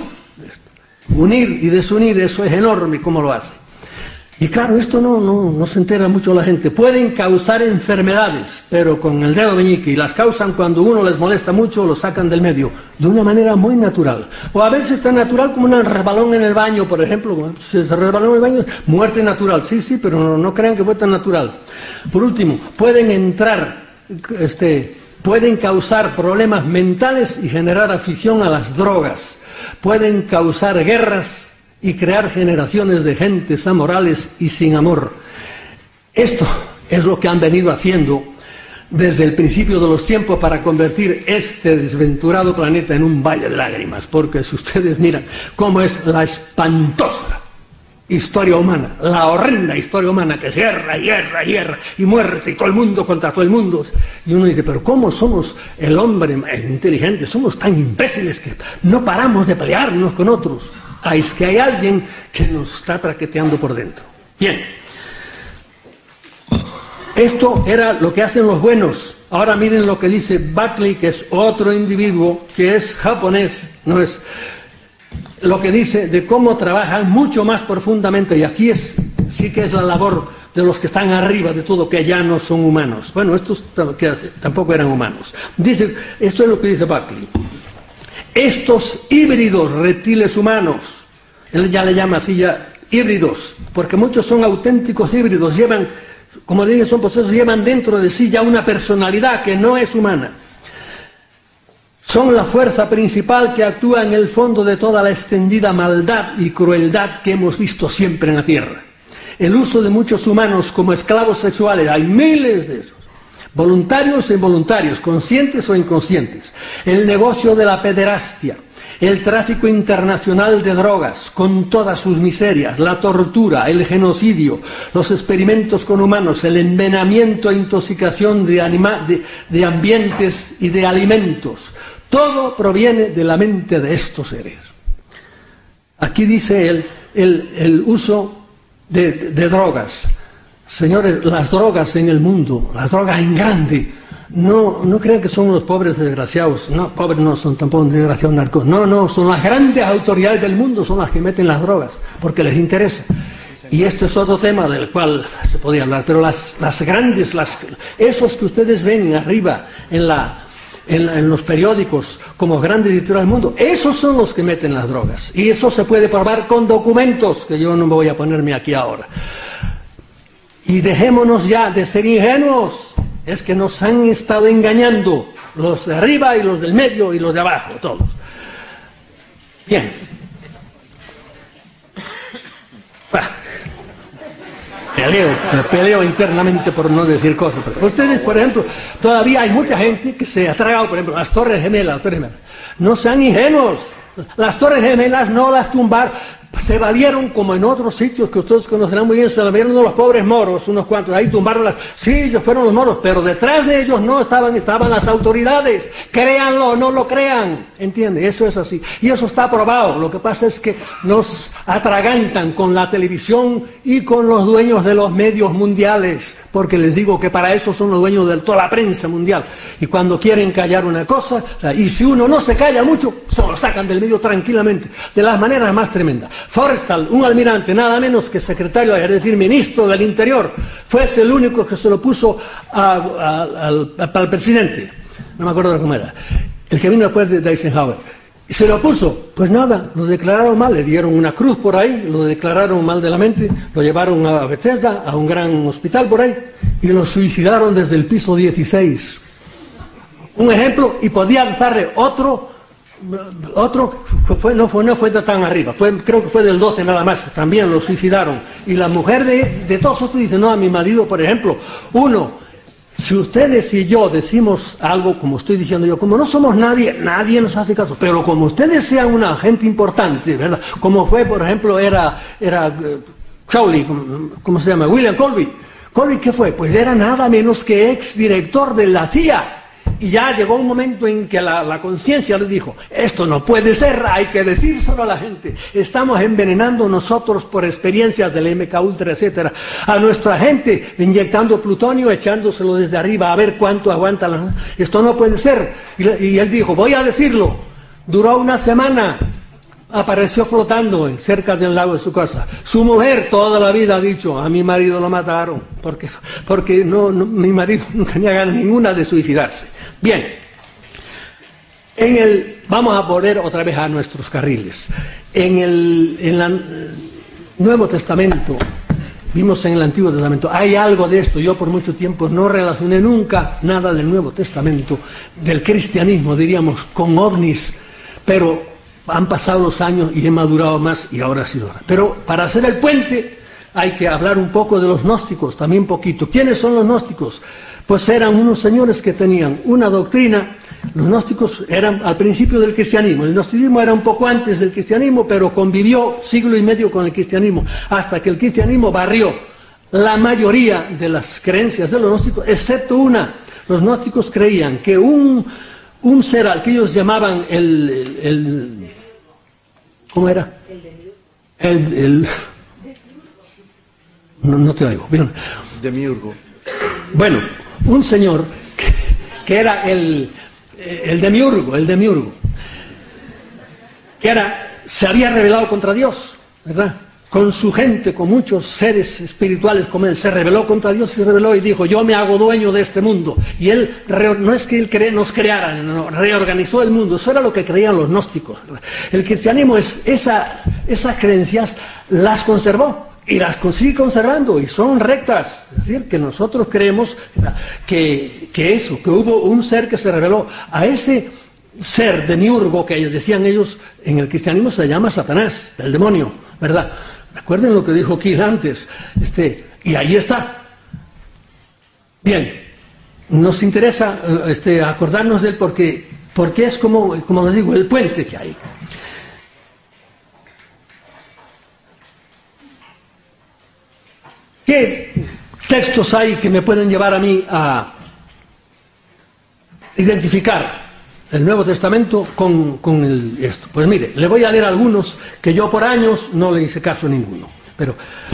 unir y desunir, eso es enorme cómo lo hace. Y claro, esto no, no, no se entera mucho la gente. Pueden causar enfermedades, pero con el dedo meñique, y las causan cuando uno les molesta mucho, lo sacan del medio, de una manera muy natural. O a veces tan natural como un resbalón en el baño, por ejemplo. Se resbaló en el baño, muerte natural. Sí, sí, pero no, no crean que fue tan natural. Por último, pueden entrar, este, pueden causar problemas mentales y generar afición a las drogas. Pueden causar guerras y crear generaciones de gentes amorales y sin amor. Esto es lo que han venido haciendo desde el principio de los tiempos para convertir este desventurado planeta en un valle de lágrimas, porque si ustedes miran cómo es la espantosa historia humana, la horrenda historia humana, que es guerra, guerra, guerra, y muerte, y todo el mundo contra todo el mundo, y uno dice, pero ¿cómo somos el hombre inteligente? Somos tan imbéciles que no paramos de pelearnos con otros. Ah, es que hay alguien que nos está traqueteando por dentro. Bien, esto era lo que hacen los buenos. Ahora miren lo que dice Buckley, que es otro individuo que es japonés, no es lo que dice de cómo trabajan mucho más profundamente, y aquí es sí que es la labor de los que están arriba de todo, que ya no son humanos. Bueno, estos que tampoco eran humanos. Dice, esto es lo que dice Buckley. Estos híbridos reptiles humanos, él ya le llama así ya híbridos, porque muchos son auténticos híbridos, llevan, como dije, son posesos, llevan dentro de sí ya una personalidad que no es humana. Son la fuerza principal que actúa en el fondo de toda la extendida maldad y crueldad que hemos visto siempre en la Tierra. El uso de muchos humanos como esclavos sexuales, hay miles de esos. Voluntarios e involuntarios, conscientes o inconscientes, el negocio de la pederastia, el tráfico internacional de drogas, con todas sus miserias, la tortura, el genocidio, los experimentos con humanos, el envenenamiento e intoxicación de, anima- de, de ambientes y de alimentos, todo proviene de la mente de estos seres. Aquí dice él, el, el uso de, de, de drogas. Señores, las drogas en el mundo, las drogas en grande, no, no crean que son los pobres desgraciados, no, pobres no son tampoco desgraciados narcos, no, no, son las grandes autoridades del mundo, son las que meten las drogas, porque les interesa. Y esto es otro tema del cual se podía hablar, pero las, las grandes, las, esos que ustedes ven arriba en, la, en, en los periódicos como grandes editores del mundo, esos son los que meten las drogas. Y eso se puede probar con documentos, que yo no me voy a ponerme aquí ahora. Y dejémonos ya de ser ingenuos. es que nos han estado engañando, los de arriba y los del medio y los de abajo, todos. Bien. Ah. Peleo, peleo internamente por no decir cosas. Pero ustedes, por ejemplo, todavía hay mucha gente que se ha tragado, por ejemplo, las Torres Gemelas, las Torres Gemelas. No sean ingenuos. Las Torres Gemelas no las tumbaron, se valieron como en otros sitios que ustedes conocerán muy bien, se valieron los pobres moros, unos cuantos, ahí tumbaron las, sí, ellos fueron los moros, pero detrás de ellos no estaban, estaban las autoridades, créanlo o no lo crean, ¿entiende? Eso es así, y eso está probado. Lo que pasa es que nos atragantan con la televisión y con los dueños de los medios mundiales, porque les digo que para eso son los dueños de toda la prensa mundial, y cuando quieren callar una cosa, y si uno no se calla mucho, se lo sacan del medio tranquilamente, de las maneras más tremendas. Forrestal, un almirante, nada menos que secretario, es decir, ministro del Interior, fue el único que se lo puso a, a, al, al presidente, no me acuerdo cómo era, el que vino después de Eisenhower, y se lo puso, pues nada, lo declararon mal, le dieron una cruz por ahí, lo declararon mal de la mente, lo llevaron a Bethesda, a un gran hospital por ahí, y lo suicidaron desde el piso dieciséis. Un ejemplo, y podía darle otro. Otro fue, no, fue, no fue de tan arriba, fue, creo que fue del doce nada más, también lo suicidaron. Y la mujer de, de todos estos dice, no, a mi marido, por ejemplo, uno, si ustedes y yo decimos algo como estoy diciendo yo, como no somos nadie, nadie nos hace caso, pero como ustedes sean una gente importante, ¿verdad? Como fue, por ejemplo, era, era uh, Crowley, ¿cómo se llama? William Colby. Colby, ¿qué fue? Pues era nada menos que ex director de la C I A. Y ya llegó un momento en que la, la conciencia le dijo, esto no puede ser, hay que decírselo a la gente. Estamos envenenando nosotros por experiencias del M K Ultra, etcétera, a nuestra gente, inyectando plutonio, echándoselo desde arriba a ver cuánto aguanta. La... Esto no puede ser. Y, y él dijo, voy a decirlo. Duró una semana. Apareció flotando cerca del lago de su casa. Su mujer toda la vida ha dicho, a mi marido lo mataron, porque, porque no, no, mi marido no tenía ganas ninguna de suicidarse. Bien, en el, vamos a volver otra vez a nuestros carriles. En el, en el Nuevo Testamento, vimos en el Antiguo Testamento, hay algo de esto. Yo por mucho tiempo no relacioné nunca nada del Nuevo Testamento, del cristianismo, diríamos, con ovnis, pero han pasado los años y he madurado más y ahora sí lo hará. Pero para hacer el puente hay que hablar un poco de los gnósticos, también poquito. ¿Quiénes son los gnósticos? Pues eran unos señores que tenían una doctrina. Los gnósticos eran al principio del cristianismo. El gnosticismo era un poco antes del cristianismo, pero convivió siglo y medio con el cristianismo, hasta que el cristianismo barrió la mayoría de las creencias de los gnósticos, excepto una. Los gnósticos creían que un, un ser al que ellos llamaban el... el, el ¿cómo era? El... el no, no te oigo. Bien. Demiurgo. Bueno, un señor que, que era el, el demiurgo, el demiurgo, que era, se había rebelado contra Dios, ¿verdad? Con su gente, con muchos seres espirituales como él, se rebeló contra Dios, se rebeló y dijo, yo me hago dueño de este mundo. Y él, no es que él cre, nos creara, no, reorganizó el mundo. Eso era lo que creían los gnósticos. El cristianismo, es esa, esas creencias las conservó. Y las sigue conservando, y son rectas. Es decir, que nosotros creemos que, que eso, que hubo un ser que se reveló. A ese ser demiurgo que decían ellos, en el cristianismo se llama Satanás, el demonio, ¿verdad? Recuerden lo que dijo Kiel antes, este, y ahí está. Bien, nos interesa este, acordarnos de él porque, porque es como, como les digo, el puente que hay. ¿Qué textos hay que me pueden llevar a mí a identificar el Nuevo Testamento con, con el, esto? Pues mire, le voy a leer algunos que yo por años no le hice caso a ninguno. Pero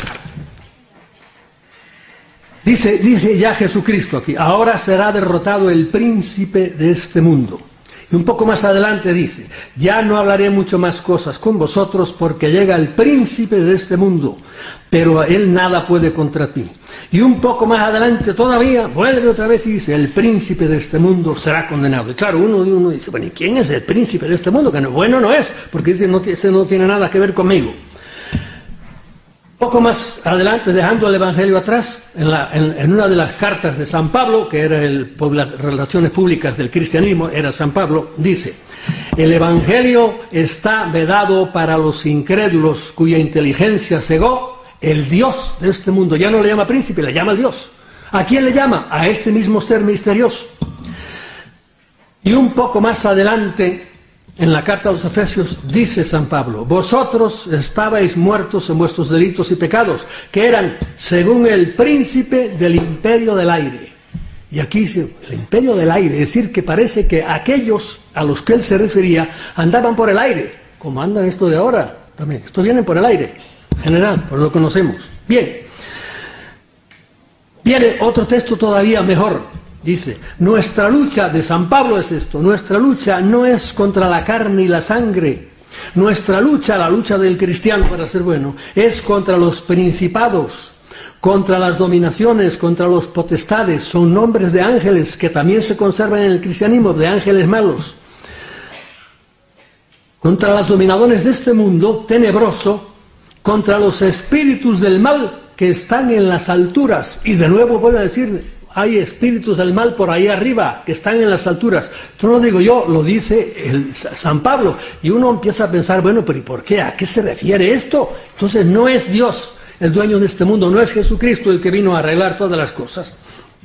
dice, dice ya Jesucristo aquí, ahora será derrotado el príncipe de este mundo. Y un poco más adelante dice, ya no hablaré mucho más cosas con vosotros porque llega el príncipe de este mundo, pero él nada puede contra ti. Y un poco más adelante todavía, vuelve otra vez y dice, el príncipe de este mundo será condenado. Y claro, uno, uno dice, bueno, ¿y quién es el príncipe de este mundo? Que no, bueno no es, porque dice, no, ese no tiene nada que ver conmigo. Poco más adelante, dejando el Evangelio atrás, en, la, en, en una de las cartas de San Pablo, que era el, por las relaciones públicas del cristianismo, era San Pablo, dice: el Evangelio está vedado para los incrédulos cuya inteligencia cegó el Dios de este mundo. Ya no le llama príncipe, le llama Dios. ¿A quién le llama? A este mismo ser misterioso. Y un poco más adelante, en la carta a los Efesios, dice San Pablo: vosotros estabais muertos en vuestros delitos y pecados, que eran según el príncipe del imperio del aire. Y aquí dice, el imperio del aire, es decir, que parece que aquellos a los que él se refería andaban por el aire, como andan esto de ahora también. Esto viene por el aire, en general, por lo que conocemos. Bien, viene otro texto todavía mejor. Dice, nuestra lucha, de San Pablo es esto, nuestra lucha no es contra la carne y la sangre. Nuestra lucha, la lucha del cristiano para ser bueno, es contra los principados, contra las dominaciones, contra los potestades. Son nombres de ángeles que también se conservan en el cristianismo, de ángeles malos. Contra los dominadores de este mundo tenebroso, contra los espíritus del mal que están en las alturas. Y de nuevo voy a decir, hay espíritus del mal por ahí arriba, que están en las alturas. Esto no lo digo yo, lo dice el San Pablo. Y uno empieza a pensar, bueno, pero ¿y por qué? ¿A qué se refiere esto? Entonces no es Dios el dueño de este mundo, no es Jesucristo el que vino a arreglar todas las cosas.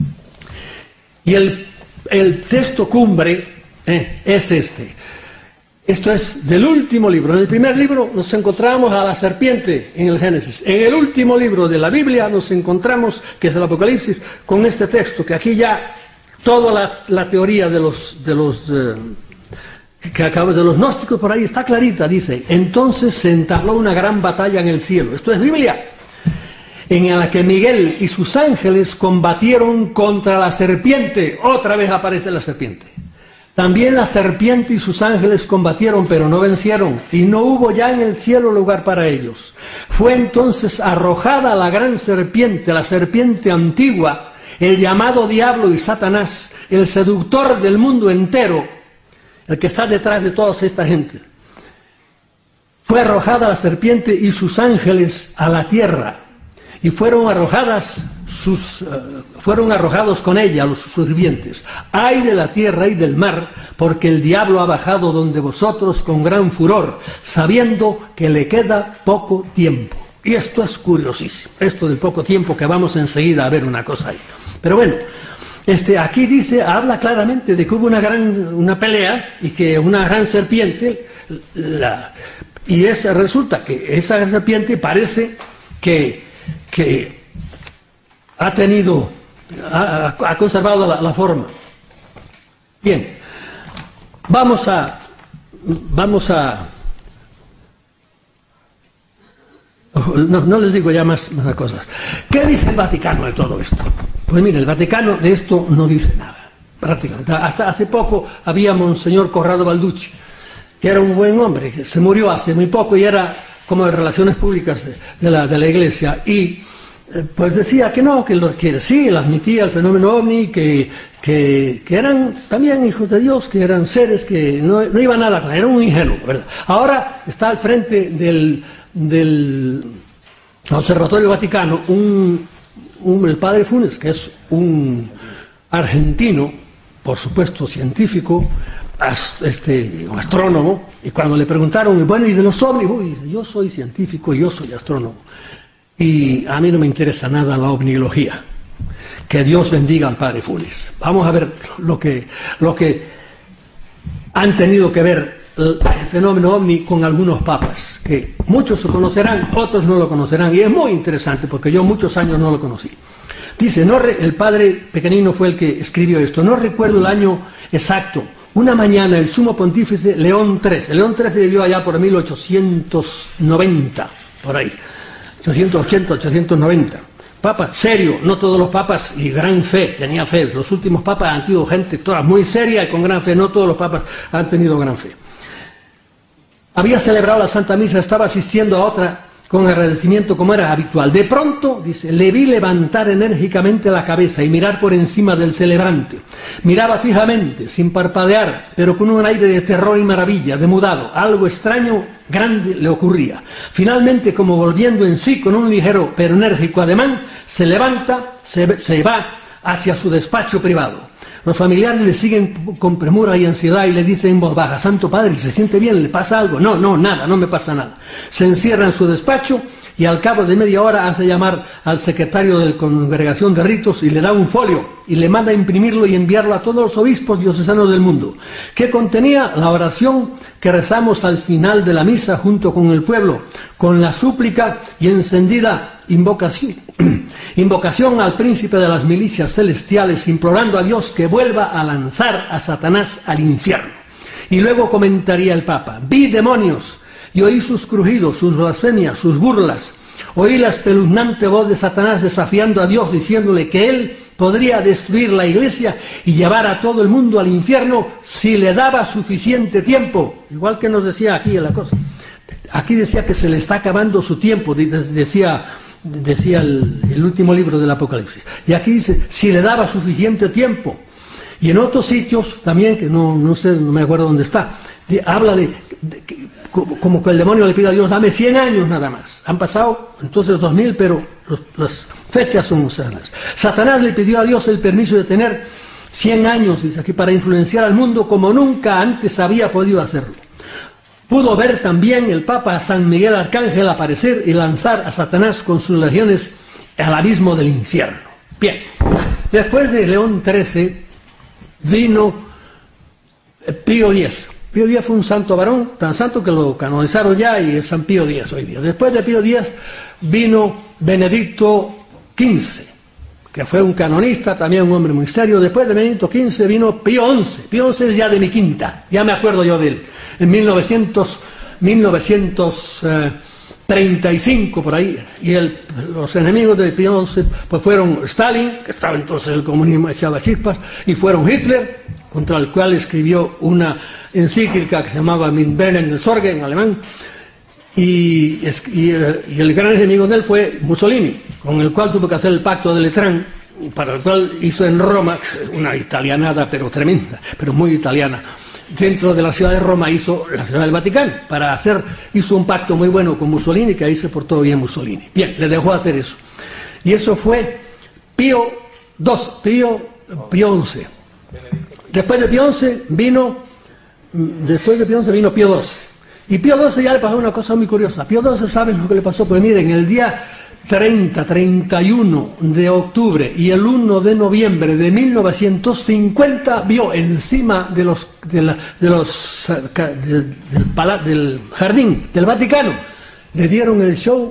Y el, el texto cumbre eh, es este. Esto es del último libro. En el primer libro nos encontramos a la serpiente en el Génesis. En el último libro de la Biblia nos encontramos, que es el Apocalipsis, con este texto, que aquí ya toda la, la teoría de los, de los, eh, que acabo, de los gnósticos por ahí está clarita. Dice, entonces se entabló una gran batalla en el cielo. Esto es Biblia. En la que Miguel y sus ángeles combatieron contra la serpiente. Otra vez aparece la serpiente. También la serpiente y sus ángeles combatieron, pero no vencieron, y no hubo ya en el cielo lugar para ellos. Fue entonces arrojada la gran serpiente, la serpiente antigua, el llamado diablo y Satanás, el seductor del mundo entero, el que está detrás de toda esta gente. Fue arrojada la serpiente y sus ángeles a la tierra, y fueron arrojadas sus, uh, fueron arrojados con ella los sirvientes. Ay de la tierra y del mar, porque el diablo ha bajado donde vosotros con gran furor, sabiendo que le queda poco tiempo. Y esto es curiosísimo, esto del poco tiempo, que vamos enseguida a ver una cosa ahí. Pero bueno, este, aquí dice, habla claramente de que hubo una gran una pelea y que una gran serpiente, la, y esa, resulta que esa serpiente parece que que ha tenido, ha, ha conservado la, la forma. Bien, vamos a, vamos a, no, no les digo ya más, más cosas. ¿Qué dice el Vaticano de todo esto? Pues mire, el Vaticano de esto no dice nada, prácticamente. Hasta hace poco había Monseñor Corrado Balducci, que era un buen hombre, que se murió hace muy poco y era como de relaciones públicas de, de, la, de la Iglesia, y eh, pues decía que no, que, lo, que sí, él admitía el fenómeno ovni, que, que, que eran también hijos de Dios, que eran seres que no, no iba nada con, era un ingenuo, ¿verdad? Ahora está al frente del, del Observatorio Vaticano un, un, el padre Funes, que es un argentino, por supuesto científico, Este, un astrónomo, y cuando le preguntaron, bueno, ¿y de los ovnis? Uy, dice, yo soy científico y yo soy astrónomo, y a mí no me interesa nada la ovnilogía. Que Dios bendiga al padre Funes. Vamos a ver lo que, lo que han tenido que ver el, el fenómeno ovni con algunos papas, que muchos lo conocerán, otros no lo conocerán, y es muy interesante porque yo muchos años no lo conocí. Dice, no re, el padre Pequeñino fue el que escribió esto, no recuerdo el año exacto. Una mañana el sumo pontífice León trece, León trece vivió allá por mil ochocientos noventa, por ahí, ochocientos ochenta, ochocientos noventa. Papa serio, no todos los papas, y gran fe, tenía fe. Los últimos papas han tenido gente toda muy seria y con gran fe, no todos los papas han tenido gran fe. Había celebrado la Santa Misa, estaba asistiendo a otra con agradecimiento como era habitual. De pronto, dice, le vi levantar enérgicamente la cabeza y mirar por encima del celebrante. Miraba fijamente, sin parpadear, pero con un aire de terror y maravilla, demudado. Algo extraño, grande le ocurría. Finalmente, como volviendo en sí con un ligero pero enérgico ademán, se levanta, se, se va hacia su despacho privado. Los familiares le siguen con premura y ansiedad y le dicen en voz baja: Santo Padre, ¿se siente bien? ¿Le pasa algo? No, no, nada, no me pasa nada. Se encierra en su despacho y al cabo de media hora hace llamar al secretario de la Congregación de Ritos y le da un folio y le manda a imprimirlo y enviarlo a todos los obispos diocesanos del mundo, que contenía la oración que rezamos al final de la misa junto con el pueblo, con la súplica y encendida invocación, invocación al príncipe de las milicias celestiales, implorando a Dios que vuelva a lanzar a Satanás al infierno. Y luego comentaría el Papa: vi demonios y oí sus crujidos, sus blasfemias, sus burlas. Oí la espeluznante voz de Satanás desafiando a Dios, diciéndole que él podría destruir la iglesia y llevar a todo el mundo al infierno si le daba suficiente tiempo. Igual que nos decía aquí en la cosa. Aquí decía que se le está acabando su tiempo, decía, decía el, el último libro del Apocalipsis. Y aquí dice, si le daba suficiente tiempo. Y en otros sitios también, que no, no sé, no me acuerdo dónde está, de, habla de, de, de como que el demonio le pide a Dios: dame cien años nada más. Han pasado entonces dos mil, pero los, las fechas son sanas. Satanás le pidió a Dios el permiso de tener cien años, dice aquí, para influenciar al mundo como nunca antes había podido hacerlo. Pudo ver también el Papa a San Miguel Arcángel aparecer y lanzar a Satanás con sus legiones al abismo del infierno. Bien, después de León trece vino Pío X. Pío X fue un santo varón, tan santo que lo canonizaron ya y es San Pío X hoy día. Después de Pío X vino Benedicto quince, que fue un canonista, también un hombre muy serio. Después de Benedicto quince vino Pío once. Pío once es ya de mi quinta, ya me acuerdo yo de él. En mil novecientos treinta y cinco por ahí, y el, los enemigos de Pío once pues fueron Stalin, que estaba entonces el comunismo echaba chispas, y fueron Hitler, contra el cual escribió una encíclica que se llamaba Mit Brennen der Sorge en alemán, y, y, y el gran enemigo de él fue Mussolini, con el cual tuvo que hacer el pacto de Letrán, para el cual hizo en Roma una italianada pero tremenda, pero muy italiana. Dentro de la ciudad de Roma hizo la ciudad del Vaticano, para hacer, hizo un pacto muy bueno con Mussolini, que ahí se portó bien Mussolini. Bien, le dejó hacer eso. Y eso fue Pío doce, Pío, Pío once. Después de Pío once vino, después de Pío once vino Pío doce. Y Pío doce ya le pasó una cosa muy curiosa. Pío doce, ¿saben lo que le pasó? Pues miren, el día treinta, treinta y uno de octubre y el uno de noviembre de mil novecientos cincuenta vio encima de los, de la, de los de, del, pala, del jardín del Vaticano, le dieron el show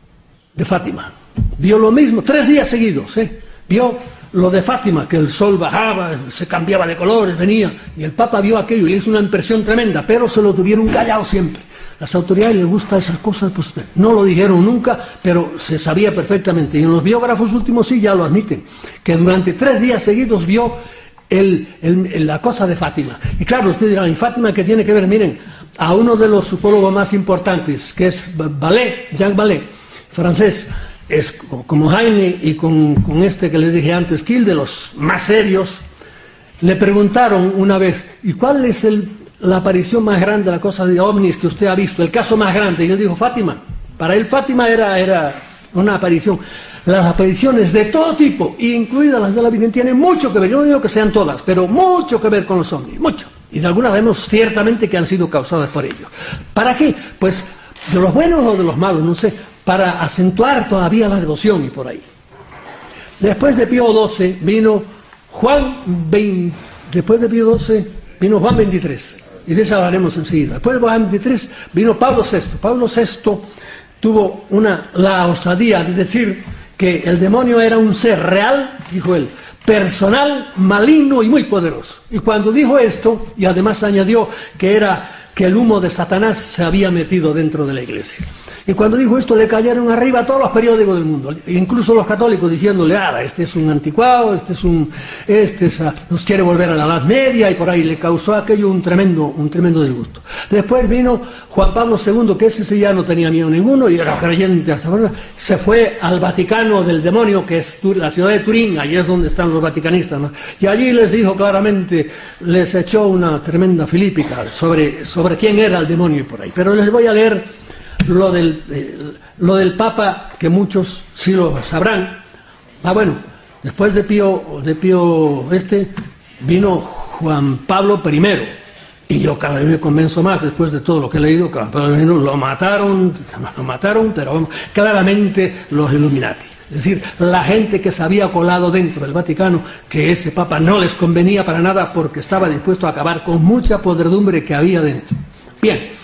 de Fátima. Vio lo mismo, tres días seguidos, ¿eh? Vio lo de Fátima, que el sol bajaba, se cambiaba de colores, venía, y el Papa vio aquello y le hizo una impresión tremenda, pero se lo tuvieron callado siempre. Las autoridades les gustan esas cosas, pues no lo dijeron nunca, pero se sabía perfectamente. Y en los biógrafos últimos sí ya lo admiten, que durante tres días seguidos vio el, el, la cosa de Fátima. Y claro, ustedes dirán, ¿y Fátima qué tiene que ver? Miren, a uno de los ufólogos más importantes, que es Vallée, Jacques Vallée, francés, es como Jaime y con, con este que les dije antes, Kiel, de los más serios, le preguntaron una vez, ¿y cuál es el... la aparición más grande, la cosa de ovnis que usted ha visto, el caso más grande? Y él dijo Fátima. Para él Fátima era, era una aparición. Las apariciones de todo tipo, incluidas las de la Virgen, tienen mucho que ver, yo no digo que sean todas, pero mucho que ver con los ovnis, mucho. Y de algunas vemos ciertamente que han sido causadas por ellos. ¿Para qué? Pues de los buenos o de los malos, no sé, para acentuar todavía la devoción y por ahí. Después de Pío doce vino Juan veinte, después de Pío doce vino Juan veintitrés. Y de eso hablaremos enseguida. Después de Juan veintitrés vino Pablo sexto. Pablo sexto tuvo una, la osadía de decir que el demonio era un ser real, dijo él, personal, maligno y muy poderoso. Y cuando dijo esto, y además añadió que era que el humo de Satanás se había metido dentro de la iglesia. Y cuando dijo esto le cayeron arriba todos los periódicos del mundo, incluso los católicos, diciéndole, ah, este es un anticuado, este es un, este es, uh, nos quiere volver a la Edad Media, y por ahí le causó aquello un tremendo, un tremendo disgusto. Después vino Juan Pablo segundo, que ese sí ya no tenía miedo ninguno, y era creyente hasta ahora, se fue al Vaticano del demonio, que es la ciudad de Turín, allí es donde están los vaticanistas, ¿no? Y allí les dijo claramente, les echó una tremenda filípica sobre, sobre quién era el demonio y por ahí. Pero les voy a leer Lo del, eh, lo del Papa, que muchos sí lo sabrán. Ah, bueno, después de Pío, de Pío este, vino Juan Pablo primero, y yo cada vez me convenzo más, después de todo lo que he leído, que Juan Pablo primero lo mataron, lo mataron, pero vamos, claramente los Illuminati. Es decir, la gente que se había colado dentro del Vaticano, que ese Papa no les convenía para nada porque estaba dispuesto a acabar con mucha podredumbre que había dentro. Bien.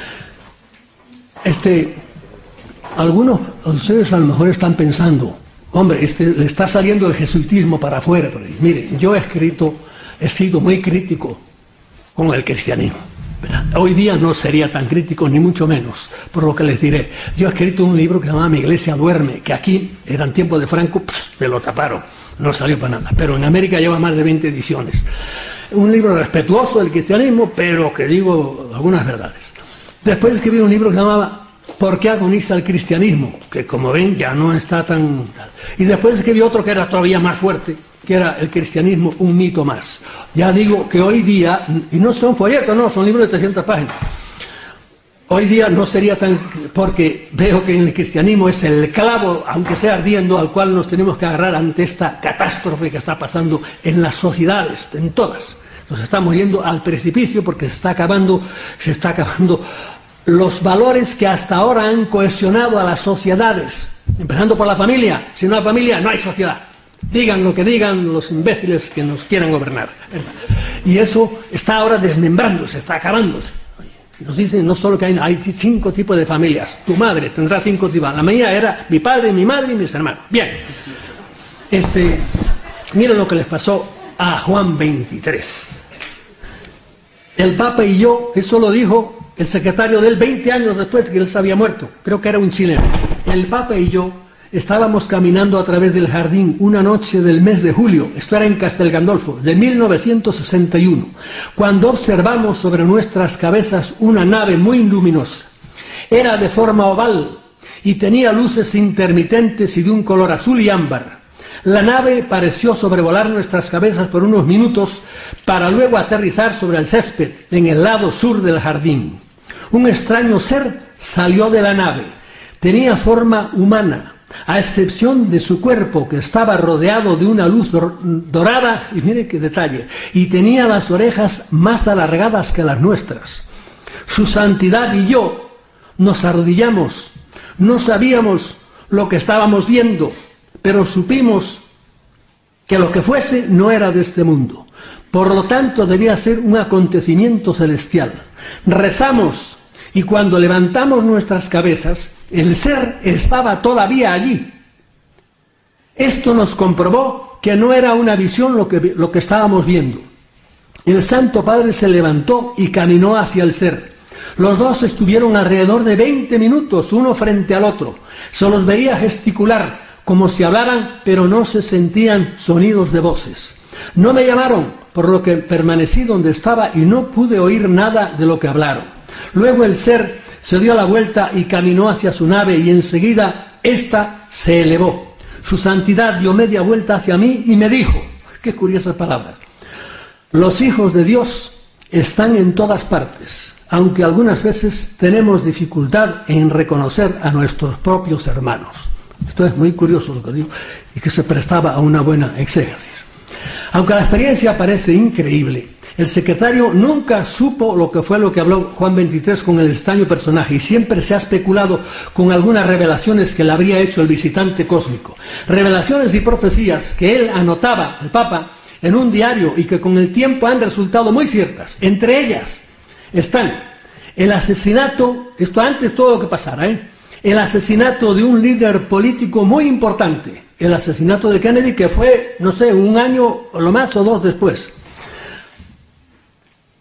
Este, algunos de ustedes a lo mejor están pensando, hombre, este, le está saliendo el jesuitismo para afuera. Pero, mire, yo he escrito, he sido muy crítico con el cristianismo. Hoy día no sería tan crítico, ni mucho menos, por lo que les diré. Yo he escrito un libro que se llama Mi iglesia duerme, que aquí, eran tiempos de Franco, pff, me lo taparon, no salió para nada. Pero en América lleva más de veinte ediciones. Un libro respetuoso del cristianismo, pero que digo algunas verdades. Después escribí un libro que se llamaba ¿Por qué agoniza el cristianismo? Que como ven ya no está tan... Y después escribí otro que era todavía más fuerte, que era El cristianismo, un mito más. Ya digo que hoy día, y no son folletos, no, son libros de trescientas páginas. Hoy día no sería tan... porque veo que en el cristianismo es el clavo, aunque sea ardiendo, al cual nos tenemos que agarrar ante esta catástrofe que está pasando en las sociedades, en todas. Nos estamos yendo al precipicio porque se está acabando, se está acabando los valores que hasta ahora han cohesionado a las sociedades, empezando por la familia. Si no hay familia, no hay sociedad. Digan lo que digan los imbéciles que nos quieran gobernar, ¿verdad? Y eso está ahora desmembrándose, está acabándose. Nos dicen no solo que hay, hay cinco tipos de familias. Tu madre tendrá cinco tipos. La mía era mi padre, mi madre y mis hermanos. Bien. Este, miren lo que les pasó a Juan veintitrés. El Papa y yo, eso lo dijo el secretario de él veinte años después de que él se había muerto. Creo que era un chileno. El Papa y yo estábamos caminando a través del jardín una noche del mes de julio, esto era en Castel Gandolfo, de mil novecientos sesenta y uno, cuando observamos sobre nuestras cabezas una nave muy luminosa. Era de forma oval y tenía luces intermitentes y de un color azul y ámbar. La nave pareció sobrevolar nuestras cabezas por unos minutos para luego aterrizar sobre el césped en el lado sur del jardín. Un extraño ser salió de la nave. Tenía forma humana, a excepción de su cuerpo, que estaba rodeado de una luz dorada, y mire qué detalle, y tenía las orejas más alargadas que las nuestras. Su santidad y yo nos arrodillamos. No sabíamos lo que estábamos viendo, pero supimos que lo que fuese no era de este mundo. Por lo tanto, debía ser un acontecimiento celestial. Rezamos, y cuando levantamos nuestras cabezas, el ser estaba todavía allí. Esto nos comprobó que no era una visión lo que, lo que estábamos viendo. El Santo Padre se levantó y caminó hacia el ser. Los dos estuvieron alrededor de veinte minutos, uno frente al otro. Se los veía gesticular, como si hablaran, pero no se sentían sonidos de voces. No me llamaron, por lo que permanecí donde estaba y no pude oír nada de lo que hablaron. Luego el ser se dio la vuelta y caminó hacia su nave, y enseguida ésta se elevó. Su santidad dio media vuelta hacia mí y me dijo, qué curiosas palabras: los hijos de Dios están en todas partes, aunque algunas veces tenemos dificultad en reconocer a nuestros propios hermanos. Esto es muy curioso lo que digo, y que se prestaba a una buena exégesis. Aunque la experiencia parece increíble, el secretario nunca supo lo que fue lo que habló Juan veintitrés con el extraño personaje, y siempre se ha especulado con algunas revelaciones que le habría hecho el visitante cósmico. Revelaciones y profecías que él anotaba, el Papa, en un diario, y que con el tiempo han resultado muy ciertas. Entre ellas están el asesinato, esto antes todo lo que pasara, ¿eh? el asesinato de un líder político muy importante, el asesinato de Kennedy, que fue, no sé, un año o lo más o dos después.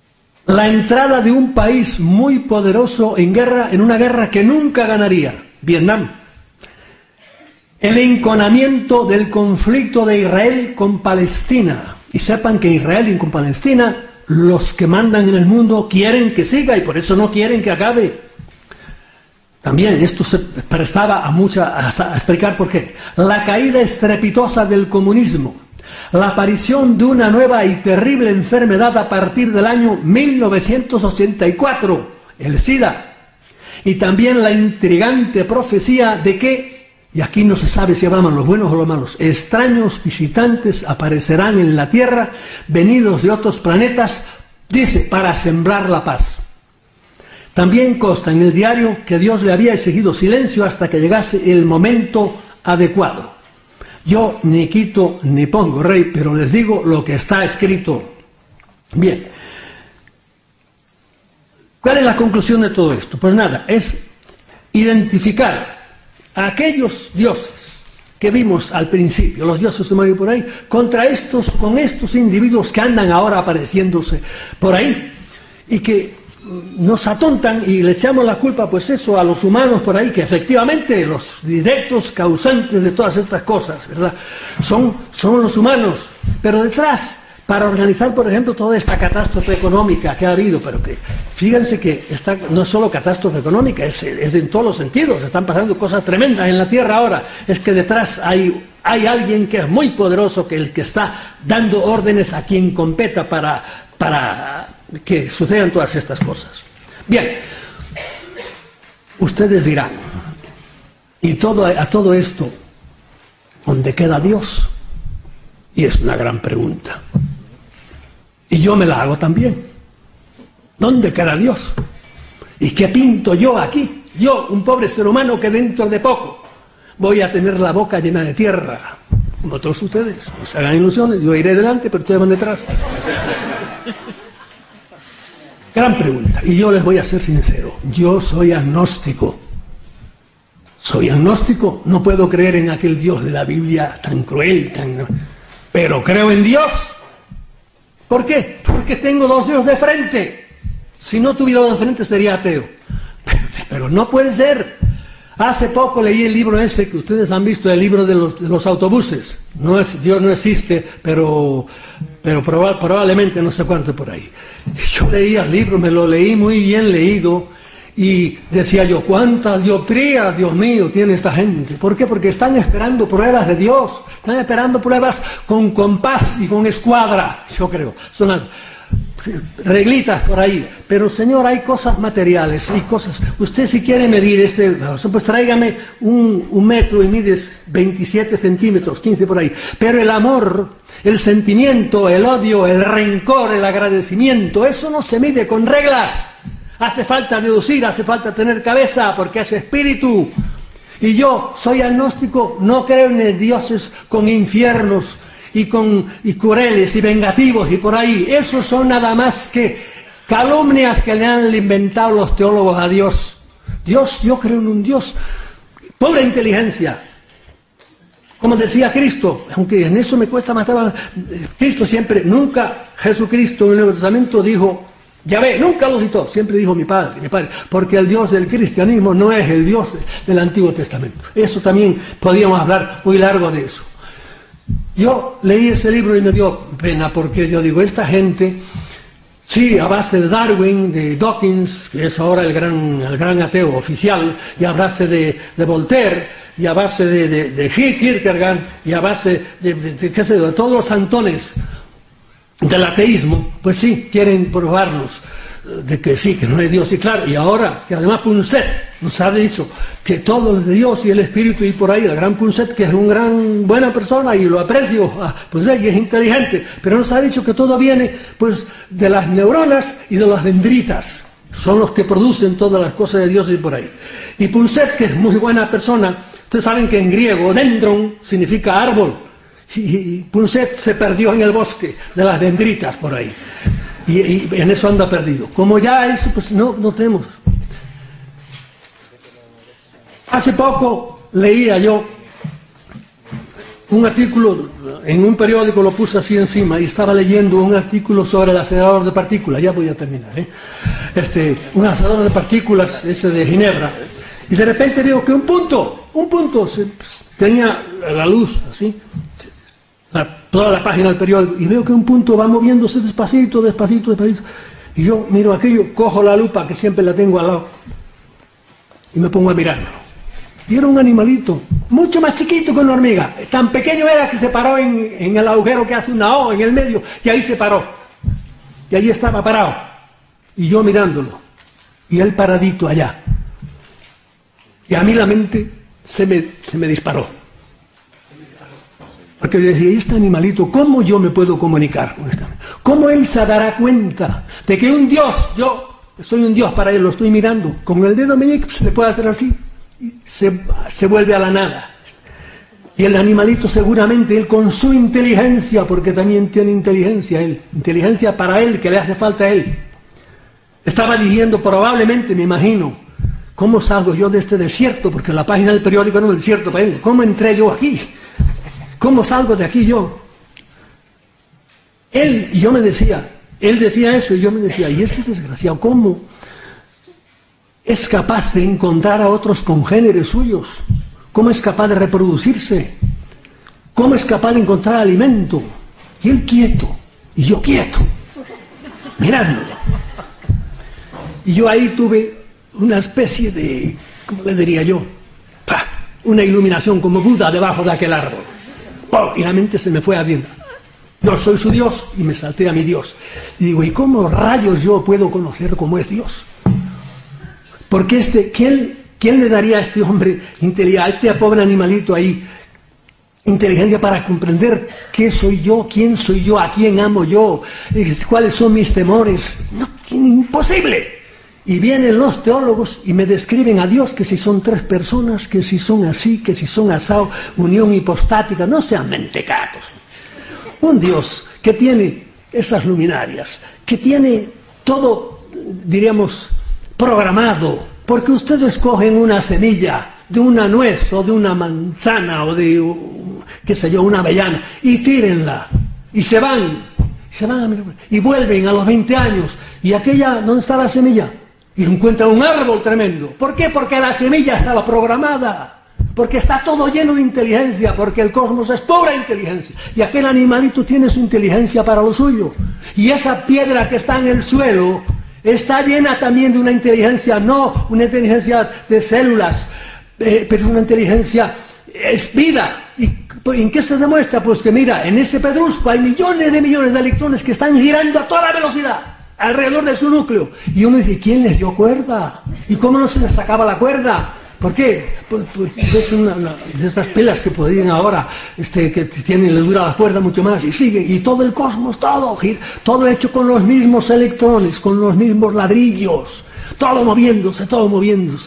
la entrada de un país muy poderoso en guerra, en una guerra que nunca ganaría, Vietnam. El enconamiento del conflicto de Israel con Palestina. Y sepan que Israel y con Palestina, los que mandan en el mundo quieren que siga y por eso no quieren que acabe. También esto se prestaba a, mucha, a explicar por qué. La caída estrepitosa del comunismo. La aparición de una nueva y terrible enfermedad a partir del año mil novecientos ochenta y cuatro, el SIDA. Y también la intrigante profecía de que, y aquí no se sabe si hablaban los buenos o los malos, extraños visitantes aparecerán en la Tierra, venidos de otros planetas, dice, para sembrar la paz. También consta en el diario que Dios le había exigido silencio hasta que llegase el momento adecuado. Yo ni quito ni pongo, rey, pero les digo lo que está escrito. Bien. ¿Cuál es la conclusión de todo esto? Pues nada, es identificar a aquellos dioses que vimos al principio, los dioses sumerios por ahí, contra estos, con estos individuos que andan ahora apareciéndose por ahí y que nos atontan y le echamos la culpa, pues eso, a los humanos por ahí, que efectivamente los directos causantes de todas estas cosas, ¿verdad? Son, son los humanos, pero detrás, para organizar, por ejemplo, toda esta catástrofe económica que ha habido, pero que, fíjense que esta no es solo catástrofe económica, es, es en todos los sentidos, están pasando cosas tremendas en la Tierra ahora, es que detrás hay, hay alguien que es muy poderoso, que el que está dando órdenes a quien competa para, para que sucedan todas estas cosas. Bien, ustedes dirán, y todo, a todo esto, ¿dónde queda Dios? Y es una gran pregunta. Y yo me la hago también. ¿Dónde queda Dios? ¿Y qué pinto yo aquí? Yo, un pobre ser humano que dentro de poco voy a tener la boca llena de tierra. Como todos ustedes, no se hagan ilusiones, yo iré delante, pero ustedes van detrás. Gran pregunta, y yo les voy a ser sincero, yo soy agnóstico. Soy agnóstico, no puedo creer en aquel Dios de la Biblia tan cruel, tan... pero creo en Dios. ¿Por qué? Porque tengo dos dioses de frente. Si no tuviera dos de frente sería ateo. Pero, pero no puede ser. Hace poco leí el libro ese que ustedes han visto, el libro de los, de los autobuses. No es, Dios no existe, pero, pero proba, probablemente no sé cuánto por ahí. Yo leía el libro, me lo leí muy bien leído y decía yo, ¿cuántas dioptrías, Dios mío, tiene esta gente? ¿Por qué? Porque están esperando pruebas de Dios, están esperando pruebas con compás y con escuadra, yo creo. Son las reglitas por ahí, pero Señor, hay cosas materiales, hay cosas, usted si quiere medir este, pues tráigame un, un metro y mides veintisiete centímetros, quince por ahí, pero el amor, el sentimiento, el odio, el rencor, el agradecimiento, eso no se mide con reglas, hace falta deducir, hace falta tener cabeza, porque es espíritu, y yo soy agnóstico, no creo en el dioses con infiernos, y con y crueles y vengativos y por ahí, esos son nada más que calumnias que le han inventado los teólogos a Dios. Dios, yo creo en un Dios, pura inteligencia. Como decía Cristo, aunque en eso me cuesta matar, Cristo siempre, nunca Jesucristo en el Nuevo Testamento dijo, ya ve, nunca lo citó, siempre dijo mi padre, mi padre, porque el Dios del cristianismo no es el Dios del Antiguo Testamento. Eso también podríamos hablar muy largo de eso. Yo leí ese libro y me dio pena porque yo digo, esta gente, sí, a base de Darwin, de Dawkins, que es ahora el gran, el gran ateo oficial, y a base de, de Voltaire, y a base de, de, de Kierkegaard, y a base de, de, de, qué sé yo, de todos los santones del ateísmo, pues sí, quieren probarnos de que sí, que no hay Dios, y claro, y ahora, que además Punset nos ha dicho que todo es de Dios y el Espíritu, y por ahí el gran Punset, que es una gran buena persona, y lo aprecio, pues y es inteligente, pero nos ha dicho que todo viene, pues, de las neuronas y de las dendritas, son los que producen todas las cosas de Dios y por ahí. Y Punset, que es muy buena persona, ustedes saben que en griego, dendron significa árbol, y Punset se perdió en el bosque de las dendritas por ahí. Y, y en eso anda perdido. Como ya eso, pues no, no tenemos. Hace poco leía yo un artículo, en un periódico lo puse así encima, y estaba leyendo un artículo sobre el acelerador de partículas, ya voy a terminar, ¿eh? Este, un acelerador de partículas, ese de Ginebra, y de repente veo que un punto, un punto, se, tenía la luz, así, la, toda la página del periódico, y veo que un punto va moviéndose despacito, despacito, despacito, y yo miro aquello, cojo la lupa, que siempre la tengo al lado, y me pongo a mirarlo. Y era un animalito, mucho más chiquito que una hormiga. Tan pequeño era que se paró en, en el agujero que hace una O en el medio, y ahí se paró. Y ahí estaba parado. Y yo mirándolo. Y él paradito allá. Y a mí la mente se me, se me disparó. Porque yo decía, este animalito, ¿cómo yo me puedo comunicar con este animalito? ¿Cómo él se dará cuenta de que un Dios, yo soy un Dios para él, lo estoy mirando, con el dedo meñique se le puede hacer así? Se, se vuelve a la nada. Y el animalito seguramente, él con su inteligencia, porque también tiene inteligencia él, inteligencia para él, que le hace falta a él, estaba diciendo probablemente, me imagino, ¿cómo salgo yo de este desierto? Porque la página del periódico era un desierto para él. ¿Cómo entré yo aquí? ¿Cómo salgo de aquí yo? Él, y yo me decía, él decía eso y yo me decía, y este desgraciado, ¿cómo es capaz de encontrar a otros congéneres suyos? ¿Cómo es capaz de reproducirse? ¿Cómo es capaz de encontrar alimento? Y él quieto, y yo quieto, mirándolo. Y yo ahí tuve una especie de, ¿cómo le diría yo? ¡Pah! Una iluminación como Buda debajo de aquel árbol. ¡Pum! Y la mente se me fue abriendo. Yo soy su Dios, y me salté a mi Dios. Y digo, ¿y cómo rayos yo puedo conocer cómo es Dios? Porque este, ¿quién, quién le daría a este hombre, a este pobre animalito ahí, inteligencia para comprender qué soy yo, quién soy yo, a quién amo yo, cuáles son mis temores? No, imposible. Y vienen los teólogos y me describen a Dios que si son tres personas, que si son así, que si son asado, unión hipostática, no sean mentecatos. Un Dios que tiene esas luminarias, que tiene todo, diríamos, programado, porque ustedes cogen una semilla de una nuez o de una manzana o de, qué sé yo, una avellana y tírenla y se van, se van a mirar, y vuelven a los veinte años y aquella, ¿dónde está la semilla? Y encuentran un árbol tremendo. ¿Por qué? Porque la semilla estaba programada, porque está todo lleno de inteligencia, porque el cosmos es pura inteligencia y aquel animalito tiene su inteligencia para lo suyo, y esa piedra que está en el suelo está llena también de una inteligencia, no una inteligencia de células, eh, pero una inteligencia, es vida. ¿Y en qué se demuestra? Pues que mira, en ese pedrusco hay millones de millones de electrones que están girando a toda velocidad alrededor de su núcleo. Y uno dice, ¿quién les dio cuerda? ¿Y cómo no se les sacaba la cuerda? ¿Por qué? Pues, pues es una, una de estas pilas que podrían ahora, este, que tienen, le dura la cuerda mucho más, y sigue, y todo el cosmos, todo, todo hecho con los mismos electrones, con los mismos ladrillos, todo moviéndose, todo moviéndose.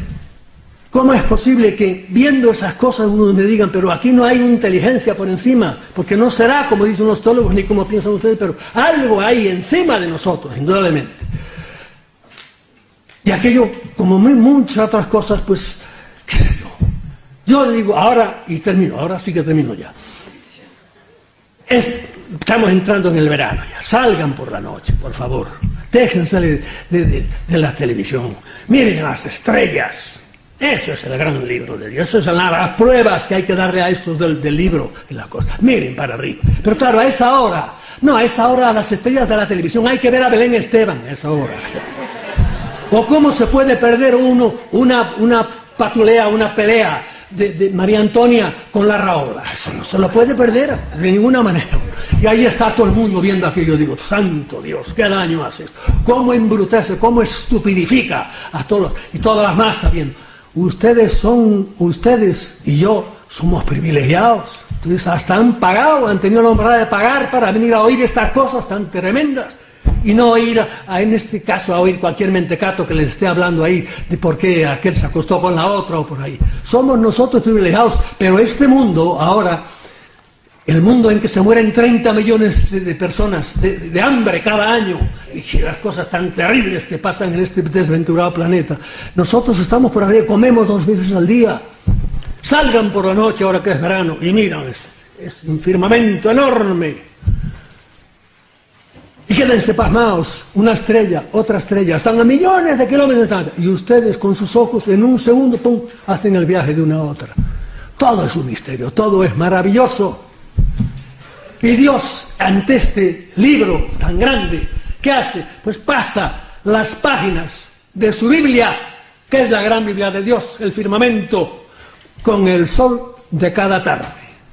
¿Cómo es posible que viendo esas cosas uno me digan, pero aquí no hay inteligencia por encima? Porque no será como dicen los teólogos ni como piensan ustedes, pero algo hay encima de nosotros, indudablemente. Y aquello, como muchas otras cosas, pues, qué sé yo. Yo le digo, ahora, y termino, ahora sí que termino ya. Es, estamos entrando en el verano ya, salgan por la noche, por favor. Déjense de, de, de, de la televisión, miren las estrellas. Eso es el gran libro de Dios, esas son las pruebas que hay que darle a estos del, del libro y las cosas. Miren para arriba. Pero claro, a esa hora, no, a esa hora las estrellas de la televisión, hay que ver a Belén Esteban a esa hora. O cómo se puede perder uno una, una patulea, una pelea de, de María Antonia con la Raola. Eso no se lo puede perder de ninguna manera. Y ahí está todo el mundo viendo aquello. Digo, santo Dios, qué daño hace esto. Cómo embrutece, cómo estupidifica a todos, y todas las masas viendo. Ustedes son, ustedes y yo somos privilegiados. Entonces hasta han pagado, han tenido la honra de pagar para venir a oír estas cosas tan tremendas. Y no ir, a, a, en este caso, a oír cualquier mentecato que les esté hablando ahí de por qué aquel se acostó con la otra o por ahí. Somos nosotros privilegiados, pero este mundo, ahora, el mundo en que se mueren treinta millones de, de personas de, de hambre cada año, y las cosas tan terribles que pasan en este desventurado planeta, nosotros estamos por arriba, comemos dos veces al día, Salgan por la noche ahora que es verano y miran, es, es un firmamento enorme. Y quédense pasmados, una estrella, otra estrella, están a millones de kilómetros de distancia. Y ustedes con sus ojos en un segundo, pum, hacen el viaje de una a otra. Todo es un misterio, todo es maravilloso. Y Dios, ante este libro tan grande, ¿qué hace? Pues pasa las páginas de su Biblia, que es la gran Biblia de Dios, el firmamento, con el sol de cada tarde.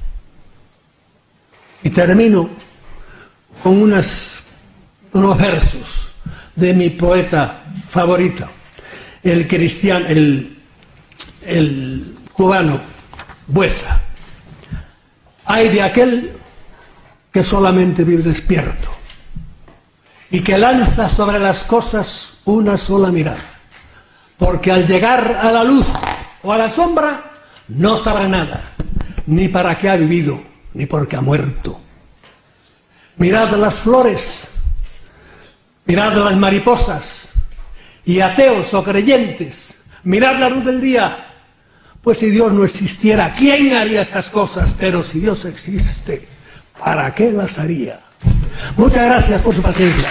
Y termino con unas, unos versos de mi poeta favorito, el cristiano, el, el cubano Buesa. Ay de aquel que solamente vive despierto y que lanza sobre las cosas una sola mirada, porque al llegar a la luz o a la sombra no sabrá nada, ni para qué ha vivido, ni por qué ha muerto. Mirad las flores, mirad las mariposas, y ateos o creyentes, mirad la luz del día, pues si Dios no existiera, ¿quién haría estas cosas? Pero si Dios existe, ¿para qué las haría? Muchas gracias por su paciencia.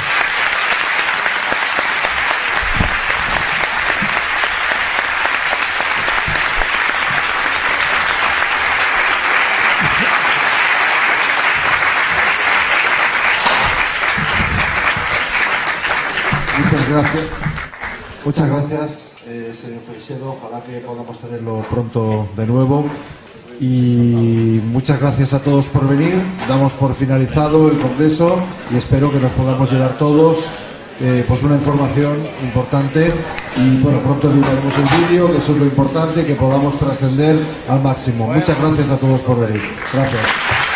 Muchas gracias. Muchas gracias, eh, señor Freixedo. Ojalá que podamos tenerlo pronto de nuevo. Y muchas gracias a todos por venir. Damos por finalizado el congreso y espero que nos podamos llevar todos eh, pues una información importante. Y bueno, pronto editaremos el vídeo, que eso es lo importante, que podamos trascender al máximo. Muchas gracias a todos por venir. Gracias.